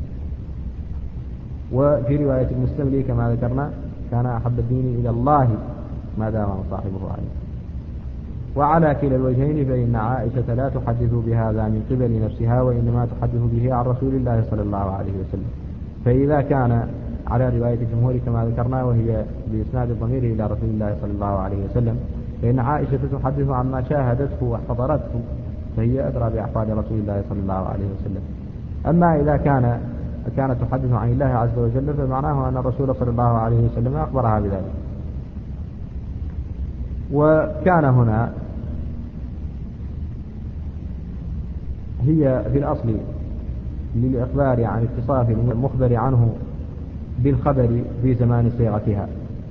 وفي رواية المستملي كما ذكرنا كان أحب الدين إلى الله ما داوم صاحبه عليه. وعلى كلا الوجهين فإن عائشة لا تحدث بهذا من قبل نفسها، وإنما تحدث به عن رسول الله صلى الله عليه وسلم. فإذا كان على رواية الجمهور كما ذكرنا وهي بإسناد الضمير إلى رسول الله صلى الله عليه وسلم، فإن عائشة تحدث عما شاهدته وحضرته، فهي أدرى بأحوال رسول الله صلى الله عليه وسلم. أما إذا كان كانت تحدث عن الله عز وجل فمعناه أن الرسول صلى الله عليه وسلم أخبرها بذلك. وكان هنا هي في الأصل للإخبار عن اتصاف المخبر عنه بالخبر في زمان صيغتها،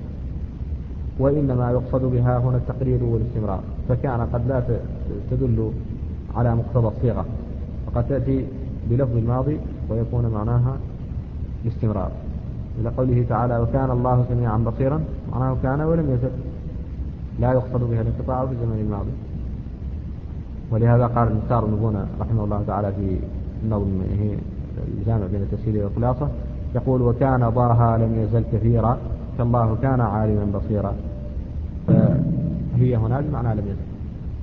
وإنما يقصد بها هنا التقرير والاستمرار، فكان قد لا تدل على مقتضى الصيغة، فقد تأتي بلفظ الماضي ويكون معناها الاستمرار، إلى قوله تعالى وكان الله سميعا بصيرا، معناه كان ولم يزل، لا يقصد بها الانقطاع في الزمن الماضي. ولهذا قال المختار بن بونة رحمه الله تعالى في نظم الجامع بين التفسير والخلاصة، يقول وكان ضاها لم يزل كثيرا كالله كان عالما بصيرا، فهي هنا بمعنى لم يزل.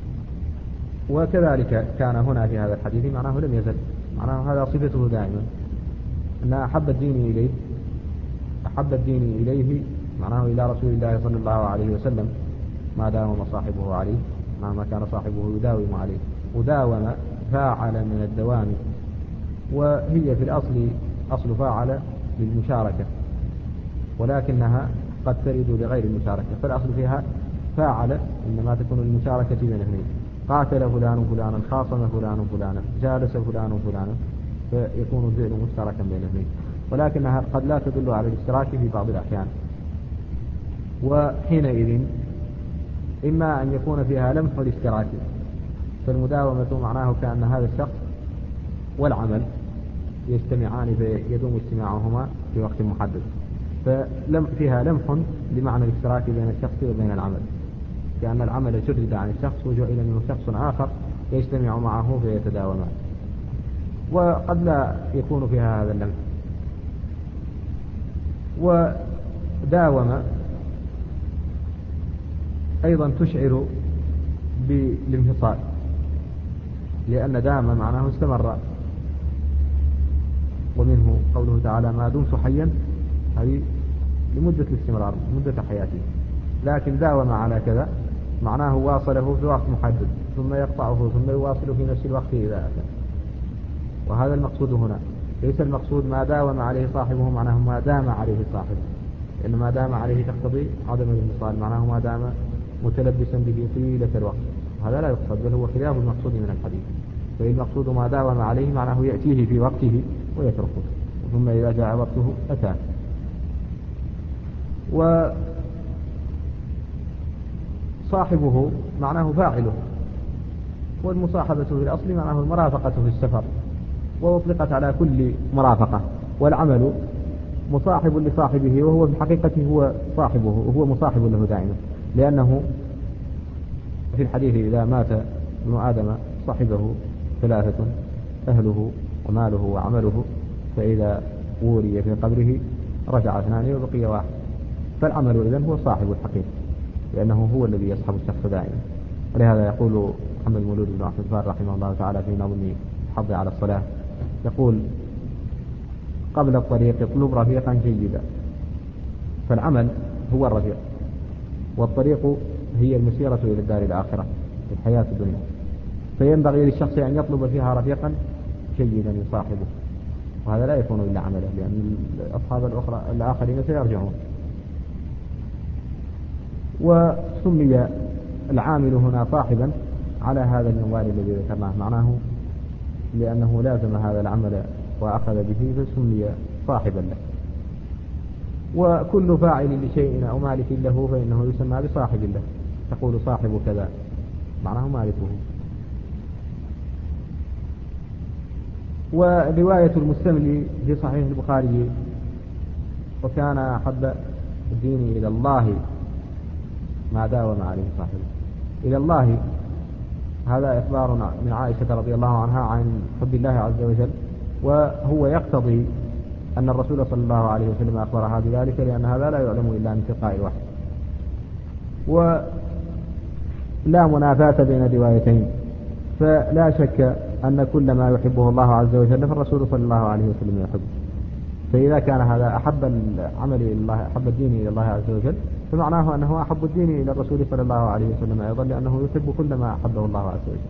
وكذلك كان هنا في هذا الحديث معناه لم يزل، معناه هذا صفته دائما، أن أحب الدين إليه أحب الدين إليه معناه إلى رسول الله صلى الله عليه وسلم ما داوم صاحبه عليه، ما كان صاحبه يداوم عليه، وداوم فاعل من الدوام، وهي في الأصل أصل فاعل للمشاركة، ولكنها قد ترد لغير المشاركة، فالأصل فيها فاعل إنما تكون المشاركة بين اثنين، قاتل فلان فلانا، خاصم فلان فلانا، جالس فلان فلانا، فيكون الفعل مشتركا بين اثنين، ولكنها قد لا تدل على الاشتراك في بعض الأحيان. وحينئذ إما أن يكون فيها لمح الاشتراك، فالمداومة معناه كأن هذا الشخص والعمل يجتمعان فيدوم اجتماعهما في وقت محدد، فلم فيها لمح لمعنى الاشتراك بين الشخص وبين العمل، كأن العمل جرد عن الشخص وجعل منه شخص آخر يجتمع معه فيتداومان، وقد لا يكون فيها هذا اللمح. وداوم أيضا تشعر بالانفصال، لأن دام معناه استمر، ومنه قوله تعالى ما دمت حيا، هذه لمدة الاستمرار مدة حياته، لكن داوم على كذا معناه واصله في وقت محدد ثم يقطعه ثم يواصله في نفس الوقت إذا أتى، وهذا المقصود هنا، ليس المقصود ما داوم عليه صاحبه معناه ما دام عليه صاحبه، لأن ما دام عليه تقتضي عدم الانفصال، معناه ما دام متلبسا به طيلة الوقت، هذا لا يقصد، بل هو خلاف المقصود من الحديث، فالمقصود ما داوم عليه معناه يأتيه في وقته ويتركه، ثم إذا جاء وقته أتاه. وصاحبه معناه فاعله، والمصاحبة في الأصل معناه المرافقة في السفر، وأطلقت على كل مرافقة، والعمل مصاحب لصاحبه، وهو في حقيقته هو صاحبه وهو مصاحب له دائما، لأنه في الحديث إذا مات ابن آدم صاحبه ثلاثة، أهله وماله وعمله، فإذا وري في قبره رجع اثنان وبقي واحد، فالعمل إذن هو صاحب الحقيقة، لأنه هو الذي يصحب الشخص دائما. ولهذا يقول محمد مولود بن أحمد فار رحمه الله تعالى في نظم حظ على الصلاة، يقول قبل الطريق اطلب رفيقا جيدا، فالعمل هو الرفيق، والطريق هي المسيرة إلى الدار الآخرة في الحياة الدنيا، فينبغي للشخص أن يطلب فيها رفيقا جيدا يصاحبه، وهذا لا يكون إلا عمله، لأن أصحاب الأخرى الآخرين سيرجعون. وسمي العامل هنا صاحبا على هذا المنوال الذي ذكرناه، معناه لأنه لازم هذا العمل وأخذ به فسمي صاحبا له. وكل فاعل لشيء أو مالك له فإنه يسمى بصاحب له، تقول صاحب كذا معناه مالكه. ورواية المستملي في صحيح البخاري وكان أحب الدين إلى الله ما داوم عليه صاحبه، إلى الله هذا إخبار من عائشة رضي الله عنها عن حب الله عز وجل، وهو يقتضي أن الرسول صلى الله عليه وسلم أخبرها بذلك، لأن هذا لا يعلم إلا من تلقاء الوحي، ولا منافاة بين الروايتين، فلا شك أن كل ما يحبه الله عز وجل فالرسول صلى الله عليه وسلم يحبه، فإذا كان هذا أحب العمل إلى الله أحب الدين إلى الله عز وجل فمعناه أنه أحب الدين إلى الرسول صلى الله عليه وسلم أيضا، لأنه يحب كل ما أحبه الله عز وجل.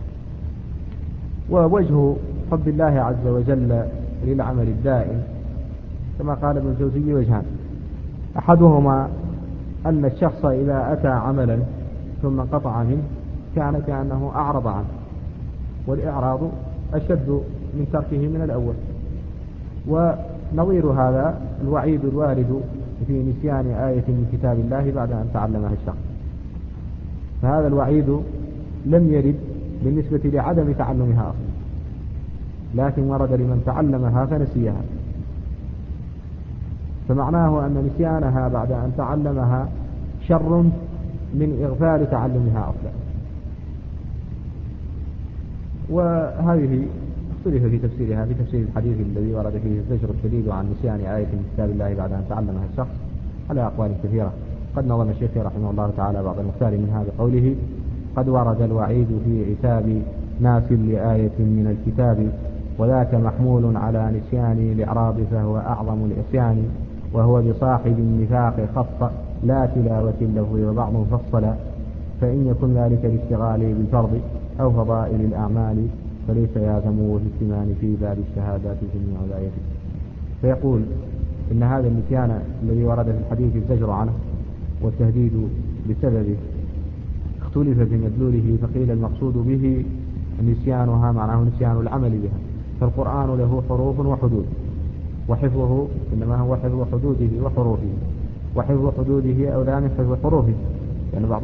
ووجه حب الله عز وجل للعمل الدائم كما قال ابن الجوزي وجهان، أحدهما أن الشخص إذا أتى عملا ثم انقطع منه كان كأنه أعرض عنه، والإعراض أشد من تركه من الأول، ونظير هذا الوعيد الوارد في نسيان آية من كتاب الله بعد أن تعلمها الشخص، فهذا الوعيد لم يرد بالنسبة لعدم تعلمها أصلا، لكن ورد لمن تعلمها فنسيها، فمعناه أن نسيانها بعد أن تعلمها شر من إغفال تعلمها أصلا. وهذه اختلف في تفسيرها في تفسير الحديث الذي ورد فيه الزجر الشديد عن نسيان آية من كتاب الله بعد أن تعلمها الشخص على أقوال كثيرة. قد نظم الشيخ رحمه الله تعالى بعض المختار منها بقوله: قد ورد الوعيد في عتاب ناس لآية من الكتاب، وذاك محمول على نسيان الإعراض فهو أعظم العصيان، وهو بصاحب النفاق خص لا تلاوة اللفظ وبعض فصل، فإن يكن ذلك باشتغاله بالفرض أو فضائل الأعمال فليس يلزمه الاهتمام في باب الشهادات جميع الآيات. فيقول إن هذا النسيان الذي ورد في الحديث الزجر عنه والتهديد بسببه اختلف في مدلوله، فقيل المقصود به نسيانها معناه نسيان العمل بها، فالقرآن له حروف وحدود، وحفظه إنما هو حفظ حدوده وحروفه، وحفظ حدوده أولى من حفظ حروفه، يعني بعض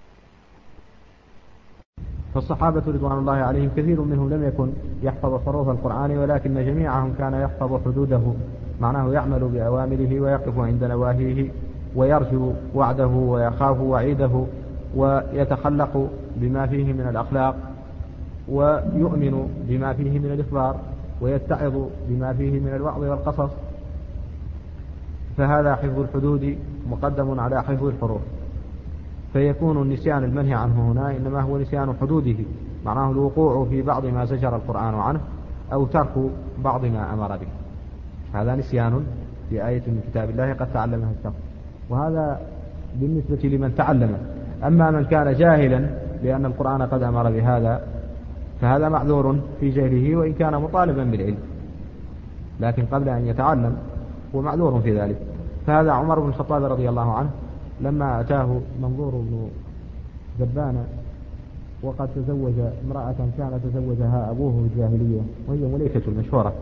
فالصحابة رضوان الله عليهم كثير منهم لم يكن يحفظ حروف القرآن، ولكن جميعهم كان يحفظ حدوده، معناه يعمل بأوامره ويقف عند نواهيه، ويرجو وعده ويخاف وعيده، ويتخلق بما فيه من الأخلاق، ويؤمن بما فيه من الإخبار، ويتعظ بما فيه من الوعظ والقصص. فهذا حفظ الحدود مقدم على حفظ الحروف، فيكون النسيان المنهي عنه هنا إنما هو نسيان حدوده، معناه الوقوع في بعض ما زجر القرآن عنه أو ترك بعض ما أمر به، هذا نسيان في آية من كتاب الله قد تعلمها الشخص، وهذا بالنسبة لمن تعلمه. أما من كان جاهلا لأن القرآن قد أمر بهذا فهذا معذور في جهله وإن كان مطالبا بالعلم، لكن قبل أن يتعلم هو معذور في ذلك. فهذا عمر بن الخطاب رضي الله عنه لما أتاه منظور بن زبان وقد تزوج امرأة كان تزوجها أبوه في الجاهلية وهي مليكة المشهورة،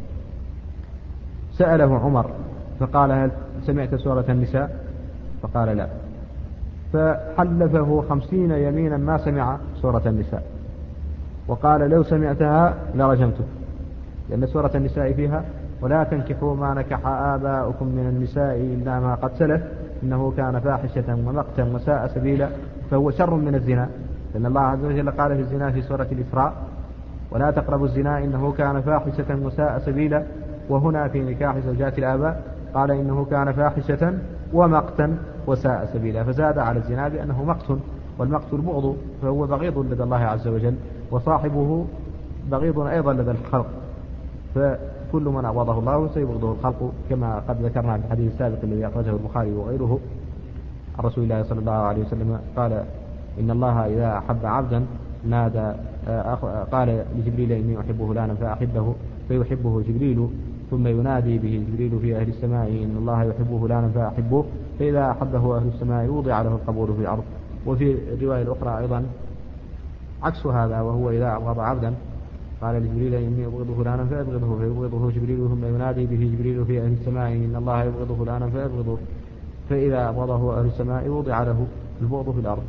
سأله عمر فقال: هل سمعت سورة النساء؟ فقال: لا. فحلفه خمسين يمينا ما سمع سورة النساء، وقال: لو سمعتها لرجمتك، لأن سورة النساء فيها: ولا تنكحوا ما نكح آباؤكم من النساء إلا ما قد سلف إنه كان فاحشة ومقتا وساء سبيلا، فهو شر من الزنا، لأن الله عز وجل قال في الزنا في سورة الإسراء: ولا تقربوا الزنا إنه كان فاحشة وساء سبيلا، وهنا في نكاح زوجات الآباء قال إنه كان فاحشة ومقتا وساء سبيلا، فزاد على الزنا بأنه مقت، والمقت البغض، فهو بغيض لدى الله عز وجل، وصاحبه بغيض أيضا لدى الخلق، فكل من أبغضه الله سيبغضه الخلق، كما قد ذكرنا في الحديث السابق الذي أخرجه البخاري وغيره عن رسول الله صلى الله عليه وسلم قال: إن الله إذا أحب عبدا نادى قال لجبريل: إني أحب فلانا فأحبه، فيحبه جبريل، ثم ينادي به جبريل في أهل السماء: إن الله يحب فلانا فأحبه، فإذا أحبه أهل السماء وضع له القبول في الأرض. وفي الرواية الأخرى أيضا عكس هذا، وهو إذا أبغض عبدا قال لجبريل: إني أبغض فلانا فأبغضه، فيبغضه جبريل، ثم ينادي به جبريل في أهل السماء: إن الله يبغض فلانا فأبغضه، فإذا أبغضه أهل السماء وضع له البغض في الأرض.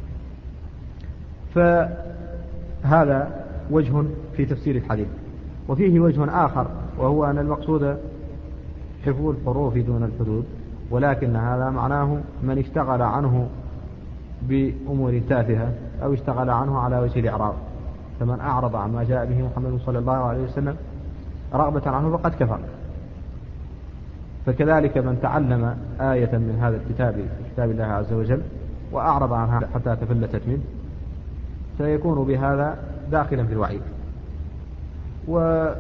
فهذا وجه في تفسير الحديث. وفيه وجه آخر، وهو أن المقصود حفظ الحروف دون الحدود، ولكن هذا معناه من اشتغل عنه بأمور تافهة أو اشتغل عنه على وجه الإعراض، فمن أعرض عما جاء به محمد صلى الله عليه وسلم رغبة عنه فقد كفر. فكذلك من تعلم آية من هذا الكتاب كتاب الله عز وجل وأعرض عنها حتى تفلتت منه سيكون بهذا داخلا في الوعيد. وهذا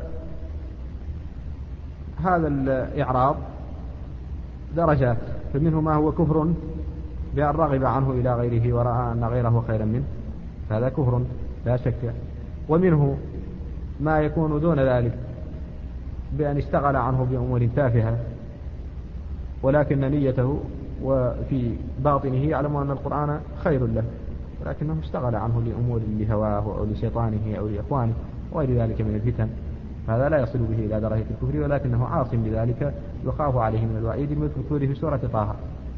الإعراض درجات، فمنه ما هو كفر بأن رغب عنه إلى غيره ورأى أن غيره خيرا منه، هذا كفر لا شك. ومنه ما يكون دون ذلك بأن اشتغل عنه بأمور تافهة ولكن نيته وفي باطنه يعلم أن القرآن خير له، ولكنه اشتغل عنه لأمور لهواه أو لشيطانه أو لإخوانه وغير ذلك من الفتن، هذا لا يصل به إلى درجة الكفر، ولكنه عاص بذلك يخاف عليه من الوعيد المذكور في سورة طه: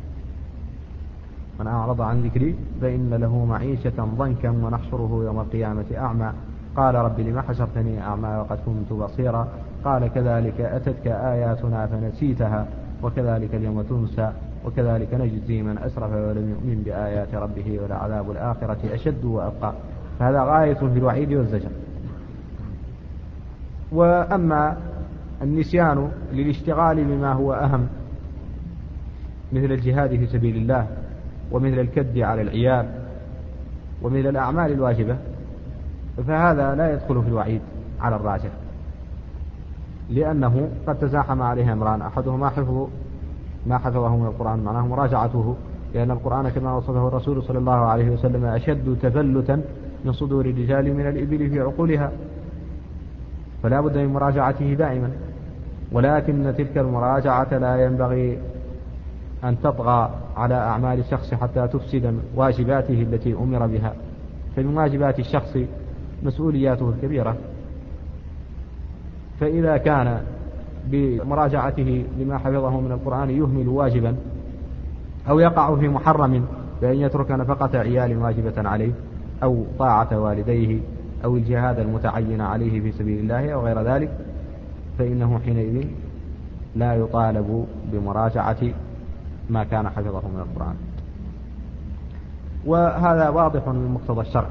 من أعرض عن ذكري فإن له معيشة ضنكا ونحشره يوم القيامة أعمى قال رب لم حشرتني أعمى وقد كنت بصيرا قال كذلك أتتك آياتنا فنسيتها وكذلك اليوم تنسى وكذلك نجزي من أسرف ولم يؤمن بآيات ربه ولعذاب الآخرة أشد وأبقى. فهذا غاية في الوعيد والزجر. وأما النسيان للاشتغال بما هو أهم مثل الجهاد في سبيل الله ومثل الكد على العيال ومثل الأعمال الواجبة، فهذا لا يدخل في الوعيد على الراجح، لأنه قد تزاحم عليه أمران: أحدهما حفظ ما حفظه من القرآن، معناه مراجعته، لأن القرآن كما وصفه الرسول صلى الله عليه وسلم أشد تفلتا من صدور الرجال من الإبل في عقولها، فلا بد من مراجعته دائما. ولكن تلك المراجعة لا ينبغي أن تطغى على أعمال الشخص حتى تفسد واجباته التي أمر بها، فمن واجبات الشخص مسؤولياته الكبيرة، فإذا كان بمراجعته لما حفظه من القرآن يهمل واجبا أو يقع في محرم بأن يترك نفقة عيال واجبة عليه أو طاعة والديه أو الجهاد المتعين عليه في سبيل الله أو غير ذلك، فإنه حينئذ لا يطالب بمراجعة ما كان حفظه من القرآن. وهذا واضح من مقتضى الشرع.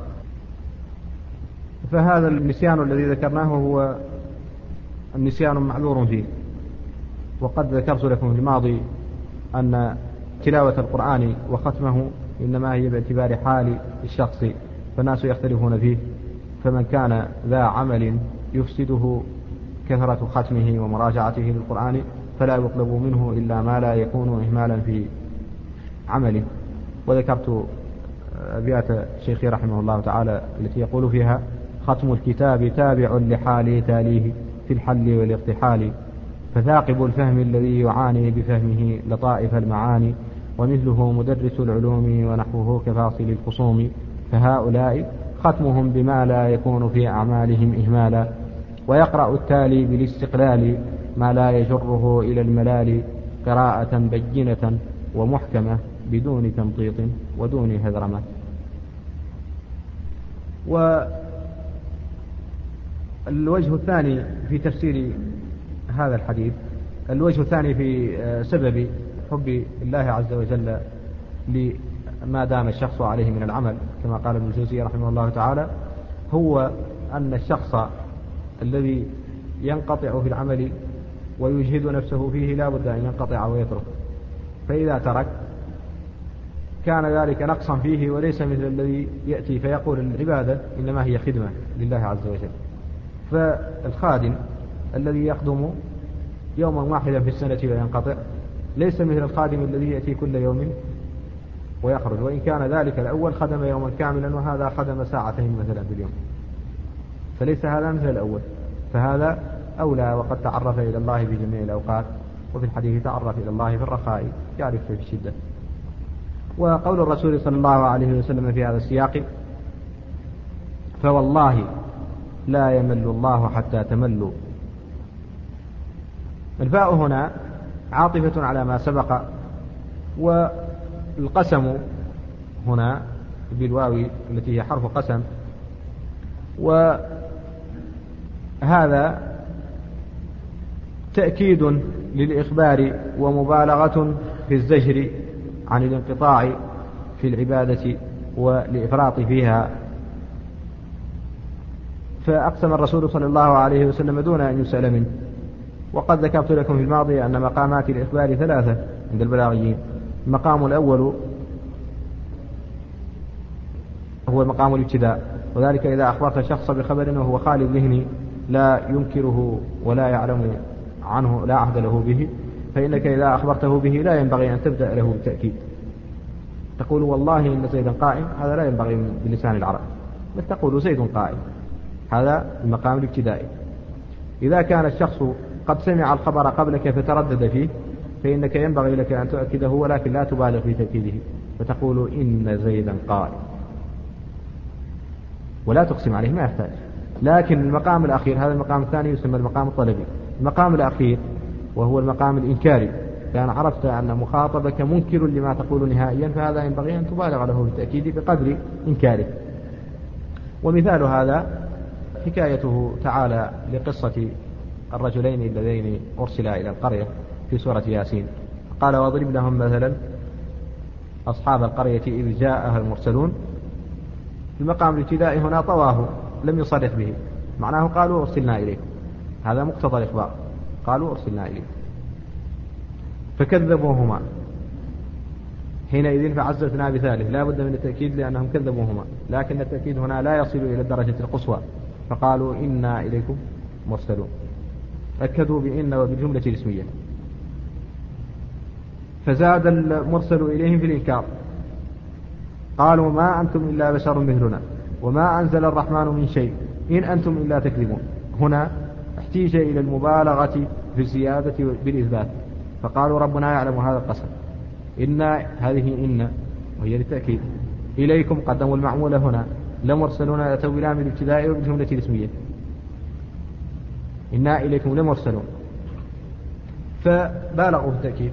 فهذا النسيان الذي ذكرناه هو النسيان معذور فيه، وقد ذكرت لكم في الماضي أن تلاوة القرآن وختمه إنما هي باعتبار حال الشخص، فالناس يختلفون فيه، فمن كان ذا عمل يفسده كثرة ختمه ومراجعته للقرآن فلا يطلب منه إلا ما لا يكون إهمالا في عمله. وذكرت أبيات شيخي رحمه الله تعالى التي يقول فيها: ختم الكتاب تابع لحال تاليه في الحل والاقتحال، فثاقب الفهم الذي يعاني بفهمه لطائف المعاني، ومثله مدرس العلوم ونحوه كفاصل الخصوم، فهؤلاء ختمهم بما لا يكون في أعمالهم إهمالا، ويقرأ التالي بالاستقلال ما لا يجره إلى الملال، قراءة بينة ومحكمة بدون تمطيط ودون هذرمة. والوجه الثاني في تفسير هذا الحديث، الوجه الثاني في سبب حب الله عز وجل لما دام الشخص عليه من العمل كما قال ابن الجوزي رحمه الله تعالى، هو أن الشخص الذي ينقطع في العمل ويجهد نفسه فيه لا بد أن ينقطع ويترك، فإذا ترك كان ذلك نقصا فيه، وليس مثل الذي يأتي فيقول العبادة إنما هي خدمة لله عز وجل. فالخادم الذي يخدم يوما واحدا في السنة وينقطع ليس مثل الخادم الذي يأتي كل يوم ويخرج، وإن كان ذلك الأول خدم يوما كاملا وهذا خدم ساعتين مثلا في اليوم، فليس هذا مثل الأول، فهذا أولى وقد تعرف إلى الله في جميع الأوقات، وفي الحديث تعرف إلى الله في الرخاء يعرف في الشدة. وقول الرسول صلى الله عليه وسلم في هذا السياق: فوالله لا يمل الله حتى تملوا. الفاء هنا عاطفة على ما سبق، والقسم هنا بالواو التي هي حرف قسم، وهذا تأكيد للإخبار ومبالغة في الزجر عن الانقطاع في العبادة والإفراط فيها. فأقسم الرسول صلى الله عليه وسلم دون أن يسأل منه. وقد ذكرت لكم في الماضي أن مقامات الإخبار ثلاثة عند البلاغيين: المقام الأول هو مقام الابتداء، وذلك إذا أخبرت الشخص بخبر وهو خالي الذهن لا ينكره ولا يعلم عنه لا عهد له به، فإنك إذا أخبرته به لا ينبغي أن تبدأ له بالتأكيد، تقول والله إن زيدا قائم، هذا لا ينبغي بلسان العرب، بل تقول زيد قائم، هذا المقام الابتدائي. إذا كان الشخص قد سمع الخبر قبلك فتردد فيه فإنك ينبغي لك أن تؤكده، ولكن لا تبالغ في تأكيده، فتقول إن زيدا قائم، ولا تقسم عليه، ما يحتاج، لكن المقام الأخير، هذا المقام الثاني يسمى المقام الطلبي. المقام الأخير وهو المقام الإنكاري، كان عرفت أن مخاطبك منكر لما تقول نهائيا، فهذا ينبغي أن تبالغ له بالتأكيد بقدر إنكاره. ومثال هذا حكايته تعالى لقصة الرجلين اللذين أرسلا إلى القرية في سورة ياسين، قال واضرب لهم مثلا أصحاب القرية إذ جاءها المرسلون. المقام الابتدائي هنا طواه لم يصرح به، معناه قالوا أرسلنا إليكم، هذا مقتضى الإخبار، قالوا أرسلنا إليكم فكذبوهما، حينئذ فعززنا بثالث، لا بد من التأكيد لأنهم كذبوهما، لكن التأكيد هنا لا يصل إلى الدرجة القصوى، فقالوا إنا إليكم مرسلون، أكدوا بإن وبالجملة الاسمية، فزاد المرسل إليهم في الإنكار، قالوا ما أنتم إلا بشر مثلنا وما أنزل الرحمن من شيء إن أنتم إلا تكذبون. هنا احتيج إلى المبالغة في الزيادة بالإثبات، فقالوا ربنا يعلم هذا القسم، إن هذه إن وهي للتأكيد، إليكم قدموا المعمول هنا، لمرسلون أتوا بلام الابتداء وبالجملة الاسمية، إنا إليكم لمرسلون، فبالغوا في التأكيد.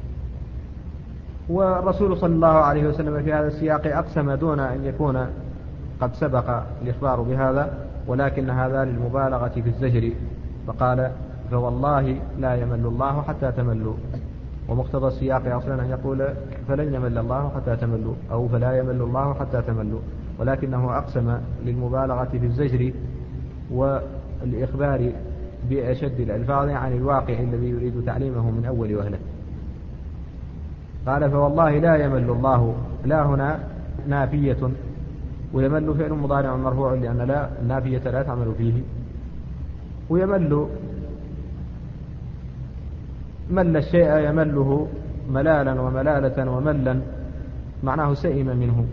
والرسول صلى الله عليه وسلم في هذا السياق أقسم دون أن يكون قد سبق الإخبار بهذا، ولكن هذا للمبالغة في الزجر، فقال فوالله لا يمل الله حتى تملوا، ومقتضى السياق أصلا أن يقول فلن يمل الله حتى تملوا أو فلا يمل الله حتى تملوا، ولكنه أقسم للمبالغة في الزجر والإخبار بأشد الألفاظ عن الواقع الذي يريد تعليمه من أول وهلة. قال فوالله لا يمل الله، لا هنا نافية، ويمل فعل مضارع مرفوع لأن لا النافية لا تعمل فيه، ويمل مل الشيء يمله ملالا وملالة وملا، معناه سئم منه.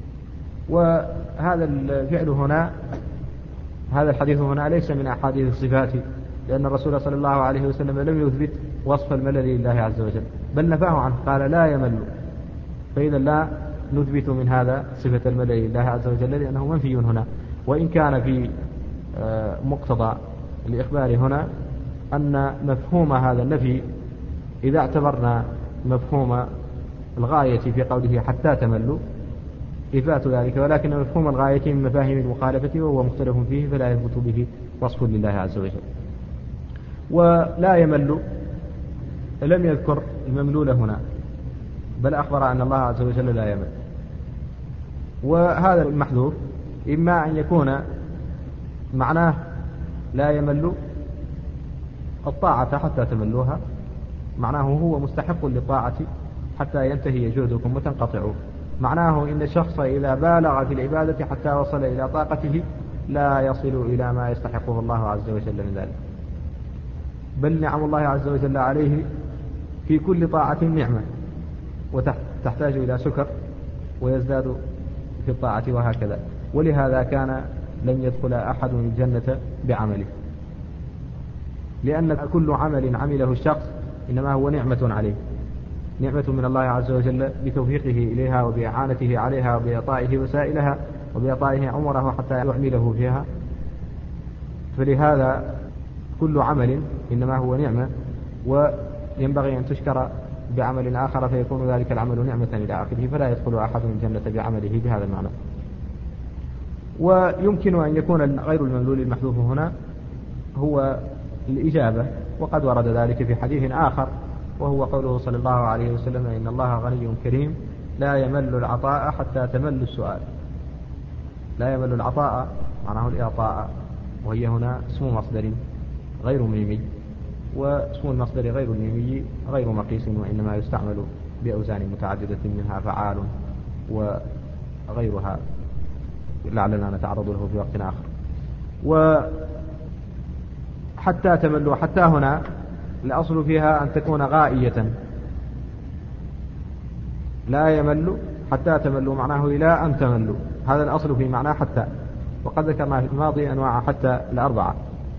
وهذا الفعل هنا، هذا الحديث هنا ليس من أحاديث الصفات، لأن الرسول صلى الله عليه وسلم لم يثبت وصف الملل لله عز وجل، بل نفاه عنه، قال لا يمل، فإذا لا نثبت من هذا صفة الملل لله عز وجل لأنه منفي هنا. وإن كان في مقتضى الإخبار هنا أن مفهوم هذا النفي إذا اعتبرنا مفهوم الغاية في قوله حتى تملوا إثبات ذلك، ولكن مفهوم الغاية من مفاهيم المخالفة وهو مختلف فيه فلا يثبت به وصف لله عز وجل. ولا يمل لم يذكر المملول هنا، بل أخبر أن الله عز وجل لا يمل. وهذا المحذوف إما أن يكون معناه لا يمل الطاعة حتى تملوها، معناه هو مستحق للطاعة حتى ينتهي جهدكم وتنقطعوا، معناه إن الشخص إذا بالغ في العبادة حتى وصل إلى طاقته لا يصل إلى ما يستحقه الله عز وجل من ذلك، بل نعم الله عز وجل عليه في كل طاعة نعمة وتحتاج إلى شكر ويزداد في الطاعة وهكذا. ولهذا كان لن يدخل أحد الجنة بعمله، لأن كل عمل عمله الشخص إنما هو نعمة عليه، نعمة من الله عز وجل بتوفيقه إليها وبإعانته عليها وبإعطائه وسائلها وبإعطائه عمره حتى يعمله فيها. فلهذا كل عمل إنما هو نعمة، وينبغي أن تشكر بعمل آخر فيكون ذلك العمل نعمة إلى آخره، فلا يدخل أحد الجنة بعمله بهذا المعنى. ويمكن أن يكون غير المملول المحذوف هنا هو الإجابة، وقد ورد ذلك في حديث آخر وهو قوله صلى الله عليه وسلم إن الله غني كريم لا يمل العطاء حتى تمل السؤال. لا يمل العطاء معناه الإعطاء، وهي هنا اسم مصدر غير ميمي، واسم المصدر غير الميمي غير مقيس، وإنما يستعمل بأوزان متعددة منها فعال وغيرها لعلنا نتعرض له في وقت آخر. وحتى تملوا، حتى هنا الأصل فيها أن تكون غائية، لا يمل حتى تملوا معناه إلى أن تملوا، هذا الأصل في معنى حتى، وقد ذكرنا في الماضي أنواع حتى الأربعة.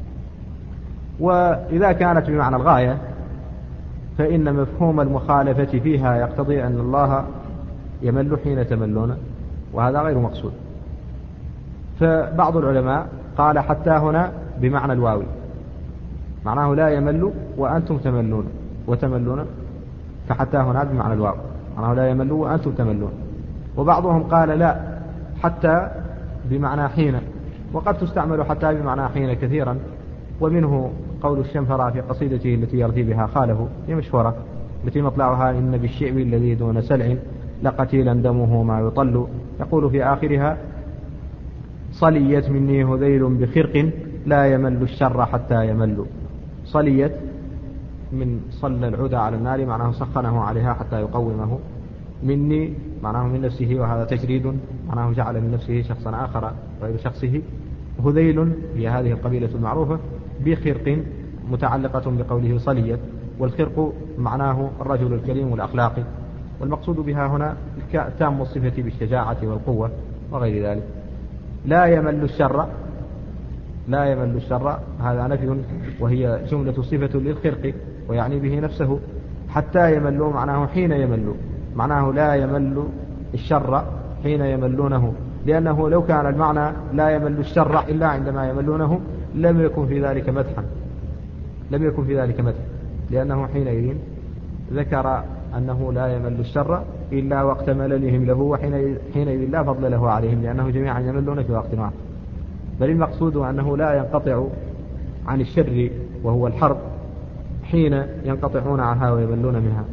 وإذا كانت بمعنى الغاية فإن مفهوم المخالفة فيها يقتضي أن الله يمل حين تملون، وهذا غير مقصود. فبعض العلماء قال حتى هنا بمعنى الواو، معناه لا يمل وأنتم تملون وتملون، فحتى هنا بمعنى الواو معناه لا يمل وأنتم تملون. وبعضهم قال لا، حتى بمعنى حين، وقد تستعمل حتى بمعنى حين كثيرا. ومنه قول الشنفرة في قصيدته التي يرثي بها خاله، هي مشهورة، التي مطلعها إن بالشئب الذي دون سلع لقتيلا دمه ما يطل، يقول في آخرها صليت مني هذيل بخرق لا يمل الشر حتى يمل. صليت من صلى العود على النار، معناه سخنه عليها حتى يقومه. مني معناه من نفسه، وهذا تجريد، معناه جعل من نفسه شخصا آخر غير شخصه. هذيل هي هذه القبيلة المعروفة، بخرق متعلقة بقوله صليت، والخرق معناه الرجل الكريم الأخلاقي، والمقصود بها هنا تام الصفة بالشجاعة والقوة وغير ذلك. لا يمل الشر، لا يمل الشر هذا نفي، وهي جملة صفة للخرق ويعني به نفسه. حتى يملوا معناه حين يملوا، معناه لا يمل الشر حين يملونه، لأنه لو كان المعنى لا يمل الشر إلا عندما يملونه لم يكن في ذلك مدحا، لم يكن في ذلك مدحا، لأنه حينئذ ذكر أنه لا يمل الشر إلا وقت مللهم له، وحينئذ لا فضل له عليهم، لأنه جميعا يملون في وقت واحد. بل المقصود أنه لا ينقطع عن الشر وهو الحرب حين ينقطعون عنها ويملون منها.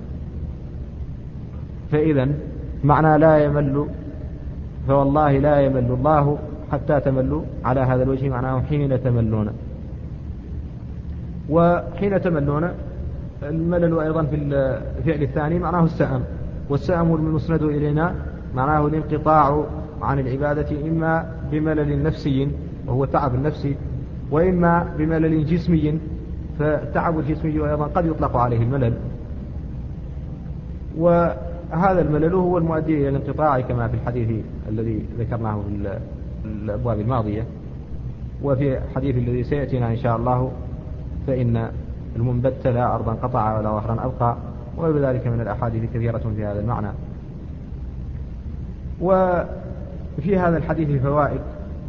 فإذا معنى لا يمل، فوالله لا يمل الله حتى تملوا، على هذا الوجه معناه حين تملون. وحين تملون الملل أيضا في الفعل الثاني معناه السأم، والسأم المسند إلينا معناه الانقطاع عن العبادة، إما بملل نفسي وهو التعب النفسي، وإما بملل جسمي، فالتعب الجسمي أيضا قد يطلق عليه الملل. وهذا الملل هو المؤدي إلى الانقطاع كما في الحديث الذي ذكرناه في الأبواب الماضية. وفي الحديث الذي سيأتينا إن شاء الله فإن المنبت لا أرضا قطع ولا ظهرا أبقى، وغير ذلك من الأحاديث كثيرة في هذا المعنى. وفي هذا الحديث فوائد،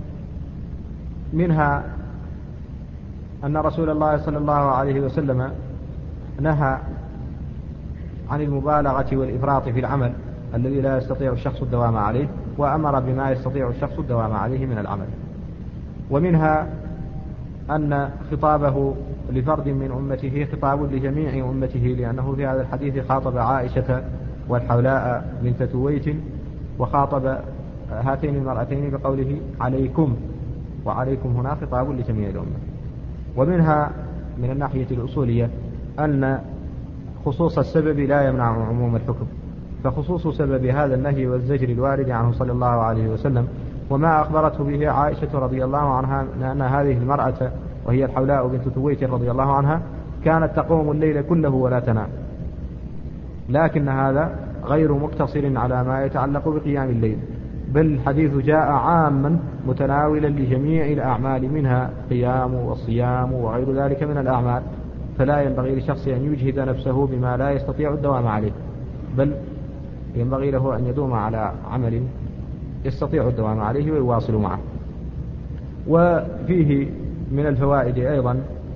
منها أن رسول الله صلى الله عليه وسلم نهى عن المبالغة والإفراط في العمل الذي لا يستطيع الشخص الدوام عليه، وأمر بما يستطيع الشخص الدوام عليه من العمل. ومنها أن خطابه لفرد من أمته خطاب لجميع أمته، لأنه في هذا الحديث خاطب عائشة والحولاء بنت تويت، وخاطب هاتين المرأتين بقوله عليكم، وعليكم هنا خطاب لجميع الأمة. ومنها من الناحية الأصولية أن خصوص السبب لا يمنع عموم الحكم، فخصوص سبب هذا النهي والزجر الوارد عنه صلى الله عليه وسلم وما أخبرته به عائشة رضي الله عنها أن هذه المرأة وهي الحولاء بنت تويت رضي الله عنها كانت تقوم الليل كله ولا تنام، لكن هذا غير مقتصر على ما يتعلق بقيام الليل، بل الحديث جاء عاما متناولا لجميع الأعمال، منها قيام والصيام وغير ذلك من الأعمال. فلا ينبغي لشخص أن يجهد نفسه بما لا يستطيع الدوام عليه، بل ينبغي له أن يدوم على عمل يستطيع الدوام عليه ويواصل معه. وفيه من الفوائد أيضا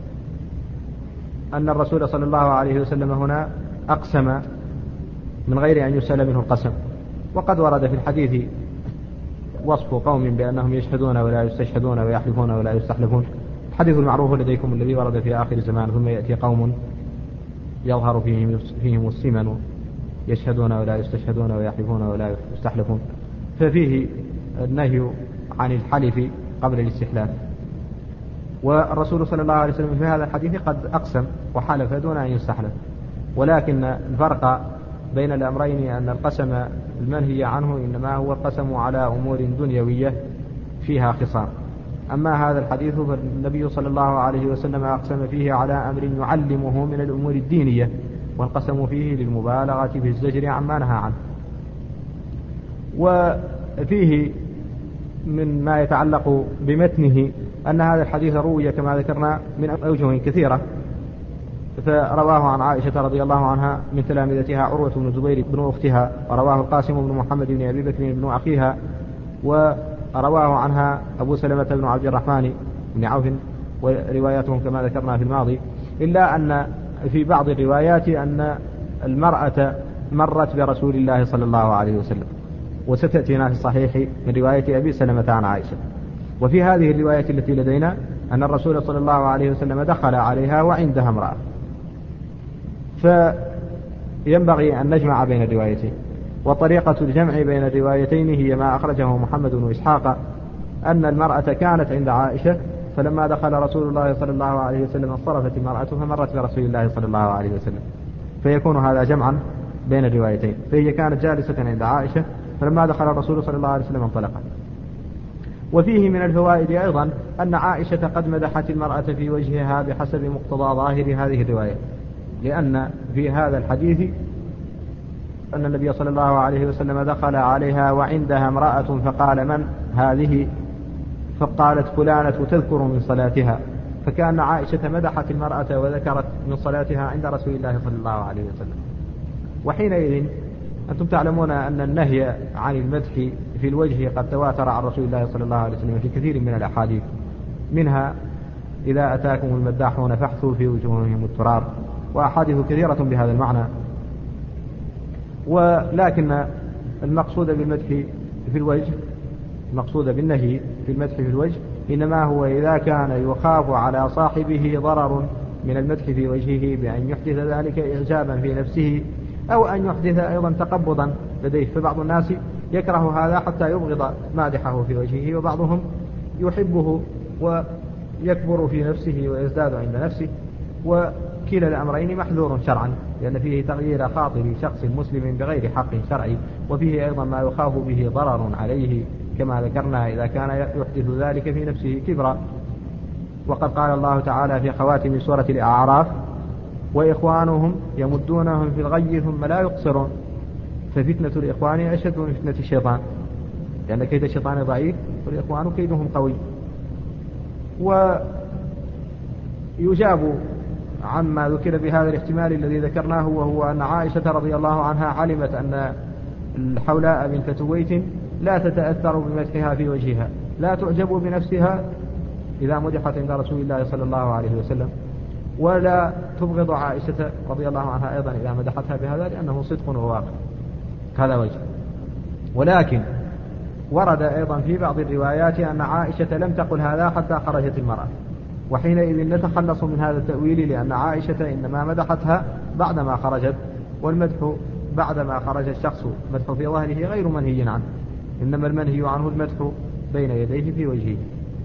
أن الرسول صلى الله عليه وسلم هنا أقسم من غير أن يسأل منه القسم. وقد ورد في الحديث وصف قوم بأنهم يشهدون ولا يستشهدون ويحلفون ولا يستحلفون، الحديث المعروف لديكم الذي ورد في آخر الزمان ثم يأتي قوم يظهر فيهم, فيهم السمن يشهدون ولا يستشهدون ويحلفون ولا يستحلفون، ففيه النهي عن الحلف قبل الاستحلاف. والرسول صلى الله عليه وسلم في هذا الحديث قد أقسم وحلف دون أن يستحلف، ولكن الفرق بين الأمرين أن القسم المنهي عنه إنما هو القسم على أمور دنيوية فيها خصام، أما هذا الحديث فالنبي صلى الله عليه وسلم أقسم فيه على أمر يعلمه من الأمور الدينية، والقسم فيه للمبالغة في الزجر عما نهى عنه. وفيه من ما يتعلق بمتنه أن هذا الحديث روي كما ذكرنا من أوجه كثيرة، فرواه عن عائشة رضي الله عنها من تلامذتها عروة بن الزبير بن أختها، ورواه القاسم بن محمد بن أبي بكر بن أخيها، رواه عنها أبو سلمة بن عبد الرحمن بن عوف ورواياتهم كما ذكرنا في الماضي، إلا أن في بعض الروايات أن المرأة مرت برسول الله صلى الله عليه وسلم، وستأتينا في الصحيح من رواية أبي سلمة عن عائشة. وفي هذه الرواية التي لدينا أن الرسول صلى الله عليه وسلم دخل عليها وعندها امرأة، فينبغي أن نجمع بين الروايتين. وطريقة الجمع بين الروايتين هي ما أخرجه محمد بن إسحاق أن المرأة كانت عند عائشة، فلما دخل رسول الله صلى الله عليه وسلم انصرفت المرأة فمرت برسول الله صلى الله عليه وسلم، فيكون هذا جمعا بين الروايتين. فهي كانت جالسة عند عائشة، فلما دخل الرسول صلى الله عليه وسلم انطلقت. وفيه من الفوائد أيضا أن عائشة قد مدحت المرأة في وجهها بحسب مقتضى ظاهر هذه الرواية، لأن في هذا الحديث أن النبي صلى الله عليه وسلم دخل عليها وعندها امرأة فقال من هذه؟ فقالت فلانة تذكر من صلاتها، فكأن عائشة مدحت المرأة وذكرت من صلاتها عند رسول الله صلى الله عليه وسلم. وحينئذ أنتم تعلمون أن النهي عن المدح في الوجه قد تواتر عن رسول الله صلى الله عليه وسلم في كثير من الأحاديث، منها إذا أتاكم المداحون فاحثوا في وجوههم التراب، وأحاديث كثيرة بهذا المعنى. ولكن المقصود بالمدح في الوجه، المقصود بالنهي في المدح في الوجه إنما هو إذا كان يخاف على صاحبه ضرر من المدح في وجهه بأن يحدث ذلك إعجابا في نفسه، أو أن يحدث أيضا تقبضا لديه. فبعض الناس يكره هذا حتى يبغض مادحه في وجهه، وبعضهم يحبه ويكبر في نفسه ويزداد عند نفسه، وكلا الأمرين محذور شرعا، لأن فيه تغيير خاطر شخص مسلم بغير حق شرعي، وفيه أيضا ما يخاف به ضرر عليه كما ذكرنا إذا كان يحدث ذلك في نفسه كبرا. وقد قال الله تعالى في خواتم سورة الأعراف: وإخوانهم يمدونهم في الغي ثم لا يقصرون، ففتنة الإخوان أشد من فتنة الشيطان، لأن كيد الشيطان ضعيف والإخوان كيدهم قوي. ويجاب عما ذكر بهذا الاحتمال الذي ذكرناه، وهو أن عائشة رضي الله عنها علمت أن الحولاء بنت تويت لا تتأثر بمدحها في وجهها، لا تعجب بنفسها إذا مدحت عند رسول الله صلى الله عليه وسلم، ولا تبغض عائشة رضي الله عنها أيضا إذا مدحتها بهذا، لأنه صدق وواقع. هذا وجه. ولكن ورد أيضا في بعض الروايات أن عائشة لم تقل هذا حتى خرجت المرأة، وحينئذ نتخلص من هذا التأويل، لأن عائشة إنما مدحتها بعدما خرجت، والمدح بعدما خرج الشخص مدح في ظهره غير منهي عنه، إنما المنهي عنه المدح بين يديه في وجهه.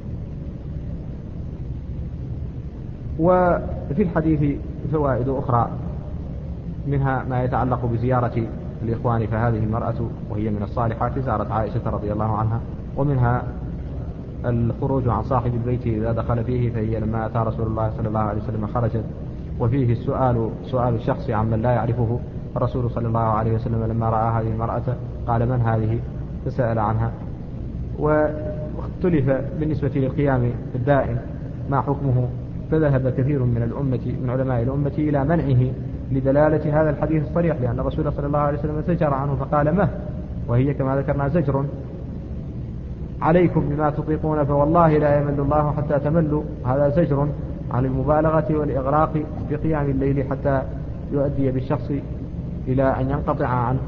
وفي الحديث فوائد أخرى، منها ما يتعلق بزيارة الإخوان، فهذه المرأة وهي من الصالحات زارت عائشة رضي الله عنها، ومنها الخروج عن صاحب البيت إذا دخل فيه، فهي لما أتى رسول الله صلى الله عليه وسلم خرجت. وفيه السؤال سؤال الشخص عمن لا يعرفه، الرسول صلى الله عليه وسلم لما رأى هذه المرأة قال من هذه؟ فسأل عنها. واختلف بالنسبة للقيام الدائم ما حكمه، فذهب كثير من الأمة من علماء الأمة إلى منعه لدلالة هذا الحديث الصريح، لأن الرسول صلى الله عليه وسلم زجر عنه فقال مه، وهي كما ذكرنا زجر. عليكم بما تطيقون فوالله لا يمل الله حتى تملوا، هذا زجر عن المبالغة والإغراق بقيام الليل حتى يؤدي بالشخص إلى أن ينقطع عنه.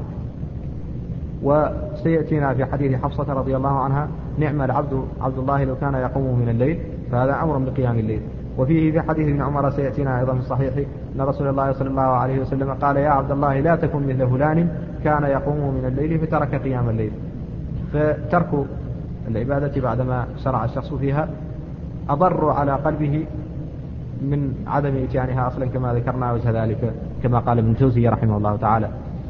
وسيأتينا في حديث حفصة رضي الله عنها: نعم العبد عبد الله لو كان يقوم من الليل، فهذا أمر بقيام الليل. وفيه في حديث ابن عمر سيأتينا أيضا في الصحيح أن رسول الله صلى الله عليه وسلم قال: يا عبد الله لا تكن مثل فلان كان يقوم من الليل فترك قيام الليل. فترك العبادة بعدما شرع الشخص فيها أضر على قلبه من عدم إتيانها أصلا، كما ذكرنا وجه ذلك كما قال ابن الجوزي رحمه الله تعالى.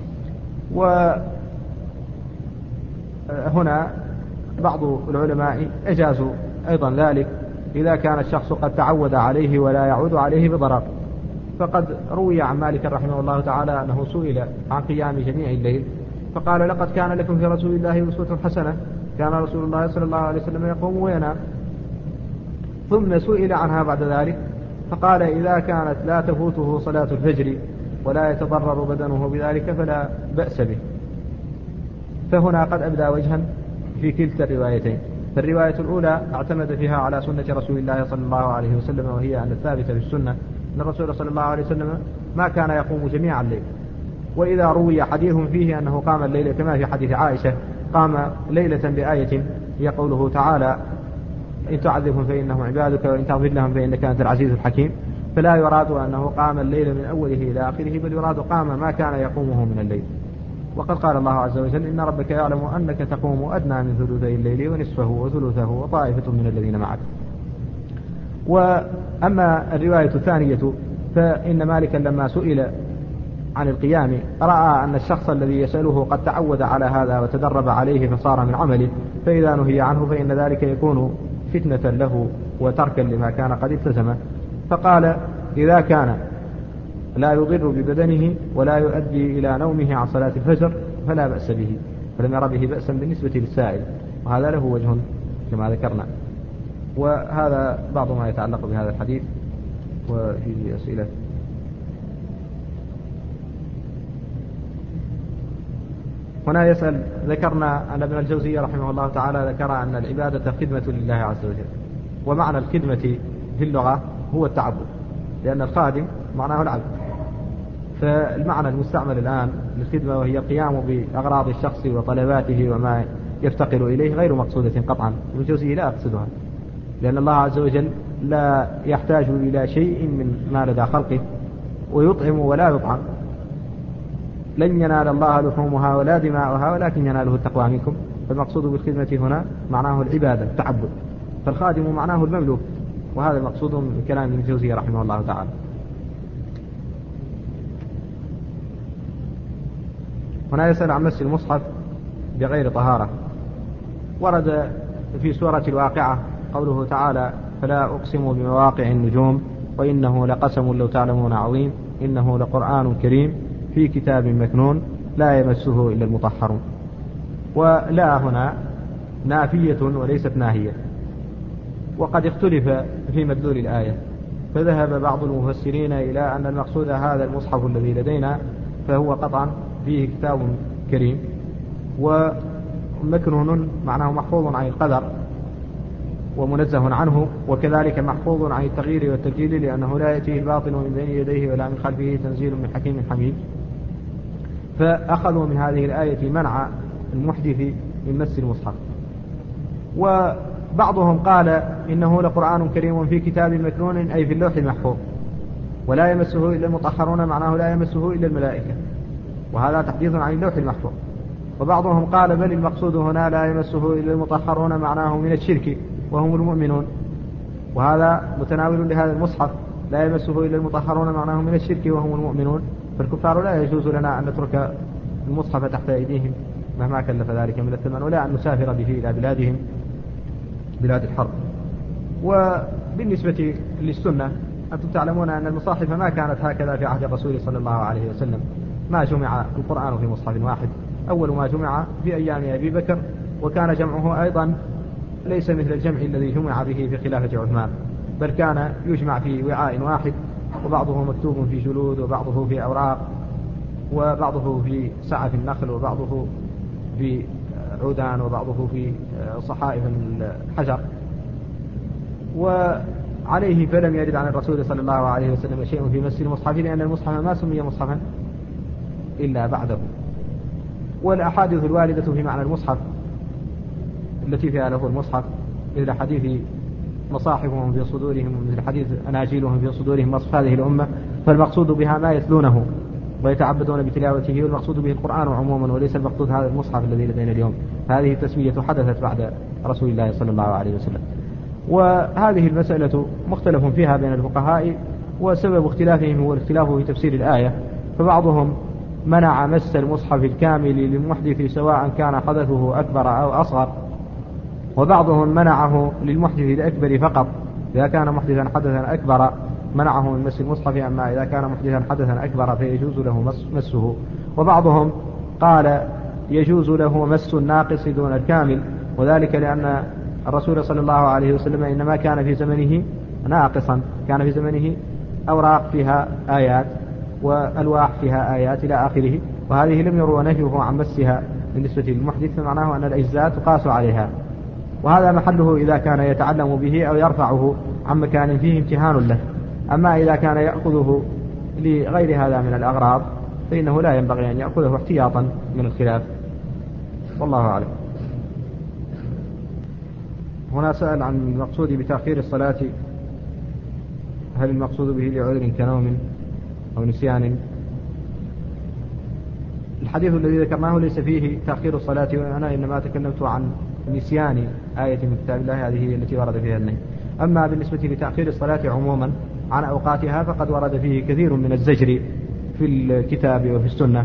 وهنا بعض العلماء أجازوا أيضا ذلك إذا كان الشخص قد تعود عليه ولا يعود عليه بضرر. فقد روي عن مالك رحمه الله تعالى أنه سئل عن قيام جميع الليل فقال: لقد كان لكم في رسول الله أسوة حسنة، كان رسول الله صلى الله عليه وسلم يقوم وينام. ثم سئل عنها بعد ذلك فقال: إذا كانت لا تفوته صلاة الفجر ولا يتضرر بدنه بذلك فلا بأس به. فهنا قد أبدى وجها في كلتا الروايتين، فالرواية الأولى اعتمد فيها على سنة رسول الله صلى الله عليه وسلم، وهي أن الثابتة في السنة أن الرسول صلى الله عليه وسلم ما كان يقوم جميع الليل، وإذا روي حديث فيه أنه قام الليل كما في حديث عائشة قام ليلة بآية هي قوله تعالى إن تعذبهم فإنهم عبادك وإن تغفر لهم فإنك أنت العزيز الحكيم، فلا يراد أنه قام الليل من أوله إلى آخره، بل يراد قام ما كان يقومه من الليل. وقد قال الله عز وجل إن ربك يعلم أنك تقوم أدنى من ثلثي الليل ونصفه وثلثه وطائفة من الذين معك. وأما الرواية الثانية فإن مالكا لما سئل عن القيام رأى أن الشخص الذي يسأله قد تعود على هذا وتدرب عليه فصار من عمله، فإذا نهي عنه فإن ذلك يكون فتنة له وتركا لما كان قد التزمه، فقال إذا كان لا يضر ببدنه ولا يؤدي إلى نومه عن صلاة الفجر فلا بأس به، فلم ير به بأسا بالنسبة للسائل، وهذا له وجه كما ذكرنا. وهذا بعض ما يتعلق بهذا الحديث. وفي أسئلة. هنا يسأل ذكرنا أن ابن الجوزي رحمه الله تعالى ذكر أن العبادة خدمة لله عز وجل، ومعنى الخدمة في اللغة هو التعبد، لأن الخادم معناه العبد، فالمعنى المستعمل الآن للخدمة وهي القيام بأغراض الشخص وطلباته وما يفتقر إليه غير مقصودة قطعا. ابن الجوزي لا أقصدها، لأن الله عز وجل لا يحتاج إلى شيء من ما لدى خلقه، ويطعم ولا يطعم. لن ينال الله لحومها ولا دماؤها ولكن يناله التقوى منكم. فالمقصود بالخدمة هنا معناه العبادة التعبد، فالخادم معناه المملوك، وهذا المقصود من كلام ابن الجوزي رحمه الله تعالى. هنا يسأل عن مس المصحف بغير طهارة. ورد في سورة الواقعة قوله تعالى فلا أقسم بمواقع النجوم وإنه لقسم لو تعلمون عظيم إنه لقرآن كريم في كتاب مكنون لا يمسه إلا المطهرون. ولا هنا نافية وليست ناهية، وقد اختلف في مدلول الآية، فذهب بعض المفسرين إلى أن المقصود هذا المصحف الذي لدينا فهو قطعا فيه كتاب كريم، ومكنون معناه محفوظ عن القدر ومنزه عنه، وكذلك محفوظ عن التغيير والتبديل لأنه لا يأتيه الباطل من بين يديه ولا من خلفه تنزيل من حكيم حميد. فأخذوا من هذه الآية منع المحدث من مس المصحف. وبعضهم قال إنه لقرآن كريم في كتاب مكنون أي في اللوح المحفوظ، ولا يمسه إلا المطهرون معناه لا يمسه إلا الملائكة، وهذا تحديث عن اللوح المحفوظ. وبعضهم قال بل المقصود هنا لا يمسه إلا المطهرون معناه من الشرك وهم المؤمنون، وهذا متناول لهذا المصحف لا يمسه إلا المطهرون معناه من الشرك وهم المؤمنون. فالكفار لا يجوز لنا أن نترك المصحف تحت أيديهم مهما كلف ذلك من الثمن، ولا أن نسافر به إلى بلادهم بلاد الحرب. وبالنسبة للسنة أنتم تعلمون أن المصاحف ما كانت هكذا في عهد الرسول صلى الله عليه وسلم، ما جمع القرآن في مصحف واحد، أول ما جمع في أيام أبي بكر، وكان جمعه أيضا ليس مثل الجمع الذي جمع به في خلافة عثمان، بل كان يجمع في وعاء واحد، وبعضه مكتوب في جلود وبعضه في أوراق وبعضه في سعف النخل وبعضه في عودان وبعضه في صحائف الحجر. وعليه فلم يرد عن الرسول صلى الله عليه وسلم شيء في مس المصحف، لأن المصحف ما سمي مصحفا إلا بعده. والأحاديث الواردة في معنى المصحف التي فيها له المصحف مثل حديث مصاحفهم في صدورهم ومثل حديث أناجيلهم في صدورهم وصف هذه الأمة، فالمقصود بها ما يتلونه ويتعبدون بتلاوته، والمقصود به القرآن عموما وليس المقصود هذا المصحف الذي لدينا اليوم. هذه التسمية حدثت بعد رسول الله صلى الله عليه وسلم. وهذه المسألة مختلف فيها بين الفقهاء، وسبب اختلافهم هو الاختلاف في تفسير الآية. فبعضهم منع مس المصحف الكامل للمحدث سواء كان حدثه أكبر أو أصغر، وبعضهم منعه للمحدث الأكبر فقط، إذا كان محدثا حدثا أكبر منعه من مس المصحف، أما إذا كان محدثا حدثا أكبر فيجوز له مسه. وبعضهم قال يجوز له مس الناقص دون الكامل، وذلك لأن الرسول صلى الله عليه وسلم إنما كان في زمنه ناقصا، كان في زمنه أوراق فيها آيات والواح فيها آيات إلى آخره، وهذه لم يروا نهيه عن مسها بالنسبة للمحدث، فمعناه أن الأجزاء تقاس عليها. وهذا محله إذا كان يتعلم به أو يرفعه عن مكان فيه امتهان له. أما إذا كان يأخذه لغير هذا من الأغراض فإنه لا ينبغي أن يأخذه احتياطا من الخلاف، والله أعلم. هنا سأل عن المقصود بتأخير الصلاة، هل المقصود به لعذر كنوم أو نسيان؟ الحديث الذي ذكرناه ليس فيه تأخير الصلاة، وأنا إنما تكلمت عن نسيان آية من كتاب الله، هذه هي التي ورد فيها النهي. أما بالنسبة لتأخير الصلاة عموما عن أوقاتها فقد ورد فيه كثير من الزجر في الكتاب وفي السنة،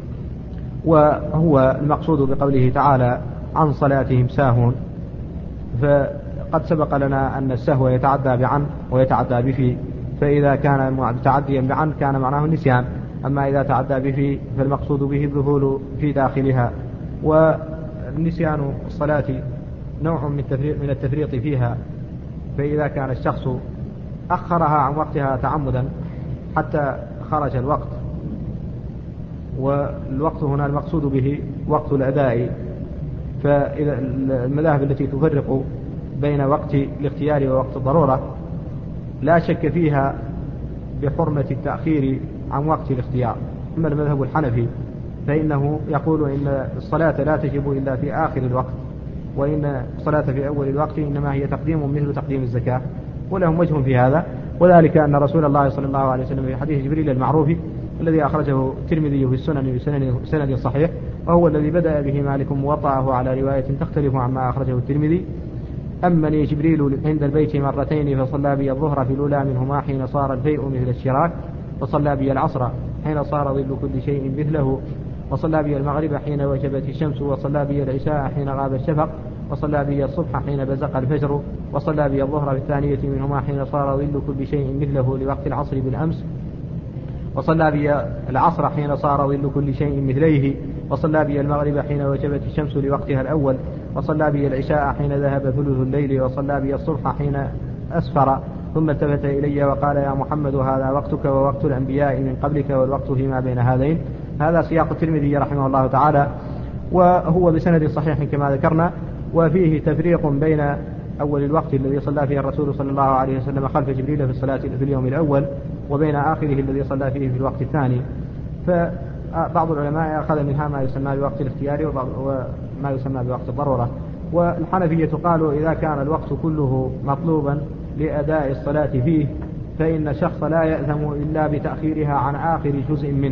وهو المقصود بقوله تعالى عن صلاتهم ساهون، فقد سبق لنا أن السهو يتعدى بعن ويتعدى بفي، فإذا كان متعديا بعن كان معناه النسيان، أما إذا تعدى بفي فالمقصود به الذهول في داخلها. والنسيان الصلاة نوع من التفريط فيها، فإذا كان الشخص أخرها عن وقتها تعمدا حتى خرج الوقت، والوقت هنا المقصود به وقت الأداء، فإذا المذاهب التي تفرق بين وقت الاختيار ووقت الضرورة لا شك فيها بحرمة التأخير عن وقت الاختيار. أما المذهب الحنفي فإنه يقول إن الصلاة لا تجب إلا في آخر الوقت، وإن الصلاة في أول الوقت إنما هي تقديم مثل تقديم الزكاة، ولهم وجه في هذا، وذلك أن رسول الله صلى الله عليه وسلم في حديث جبريل المعروف الذي أخرجه الترمذي في السنن بسند صحيح، وهو الذي بدأ به مالك موطأه على رواية تختلف عما أخرجه الترمذي: أمني جبريل عند البيت مرتين فصلى بي الظهر في الأولى منهما حين صار الفيء مثل الشراك، وصلى بي العصر حين صار ظل كل شيء مثله، وصلى بي المغرب حين وجبت الشمس، وصلى بي العشاء حين غاب الشفق، وصلى بي الصبح حين بزق الفجر، وصلى بي الظهر في الثانية منهما حين صار ظل كل شيء مثله لوقت العصر بالأمس، وصلى بي العصر حين صار ظل كل شيء مثليه، وصلى بي المغرب حين وجبت الشمس لوقتها الأول، وصلى بي العشاء حين ذهب ثلث الليل، وصلى بي الصبح حين أسفر، ثم التفت إلي وقال: يا محمد هذا وقتك ووقت الأنبياء من قبلك والوقت فيما بين هذين. هذا سياق الترمذي رحمه الله تعالى، وهو بسند صحيح كما ذكرنا، وفيه تفريق بين أول الوقت الذي صلى فيه الرسول صلى الله عليه وسلم خلف جبريل في الصلاة في اليوم الأول، وبين آخره الذي صلى فيه في الوقت الثاني. فبعض العلماء أخذ منها ما يسمى بوقت الاختيار وما يسمى بوقت الضرورة. والحنفية قالوا إذا كان الوقت كله مطلوبا لأداء الصلاة فيه فإن الشخص لا يأثم إلا بتأخيرها عن آخر جزء منه،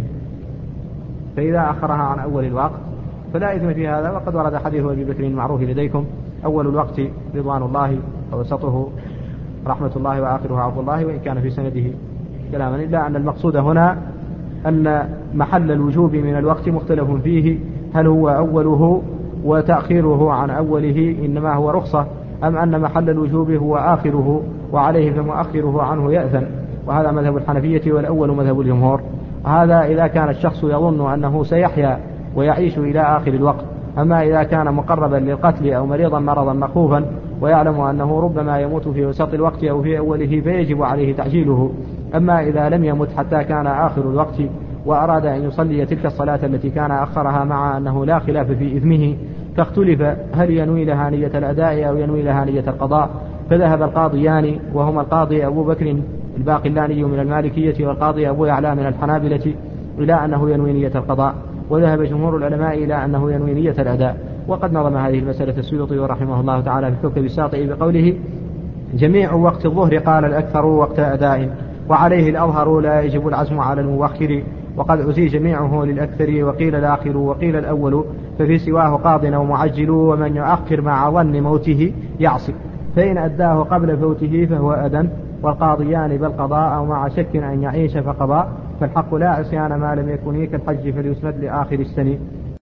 فإذا أخرها عن أول الوقت فلا إثم في هذا. وقد ورد حديث أبي بكر المعروف لديكم: أول الوقت رضوان الله ووسطه رحمة الله وآخره عفو الله، وإن كان في سنده كلاما، إلا أن المقصود هنا أن محل الوجوب من الوقت مختلف فيه، هل هو أوله وتأخيره عن أوله إنما هو رخصة، أم أن محل الوجوب هو آخره وعليه فمؤخره عنه يأثم. وهذا مذهب الحنفية، والأول مذهب الجمهور. هذا إذا كان الشخص يظن أنه سيحيا ويعيش إلى آخر الوقت. أما إذا كان مقربا للقتل أو مريضا مرضا مخوفا ويعلم أنه ربما يموت في وسط الوقت أو في أوله فيجب عليه تعجيله. أما إذا لم يمت حتى كان آخر الوقت وأراد أن يصلي تلك الصلاة التي كان أخرها مع أنه لا خلاف في إثمه، فاختلف هل ينوي لها نية الأداء أو ينوي لها نية القضاء، فذهب القاضيان وهما القاضي أبو بكر الباقلاني من المالكية والقاضي أبو يعلى من الحنابلة إلى أنه ينوي نية القضاء، وذهب جمهور العلماء إلى أنه ينوي نية الأداء. وقد نظم هذه المسألة السيوطي رحمه الله تعالى في كوكب الساطع بقوله: جميع وقت الظهر قال الأكثر وقت أداء، وعليه الأظهر لا يجب العزم على المؤخر، وقد عزي جميعه للأكثر، وقيل الآخر وقيل الأول، ففي سواه قاض أو معجل، ومن يؤخر مع ظن موته يعصي، فإن أداه قبل فوته فهو أدن، والقاضيان بالقضاء أو مع شك أن يعيش فقضاء، فالحق لا عصيان ما لم يكن كالحج فليسند لآخر السنة.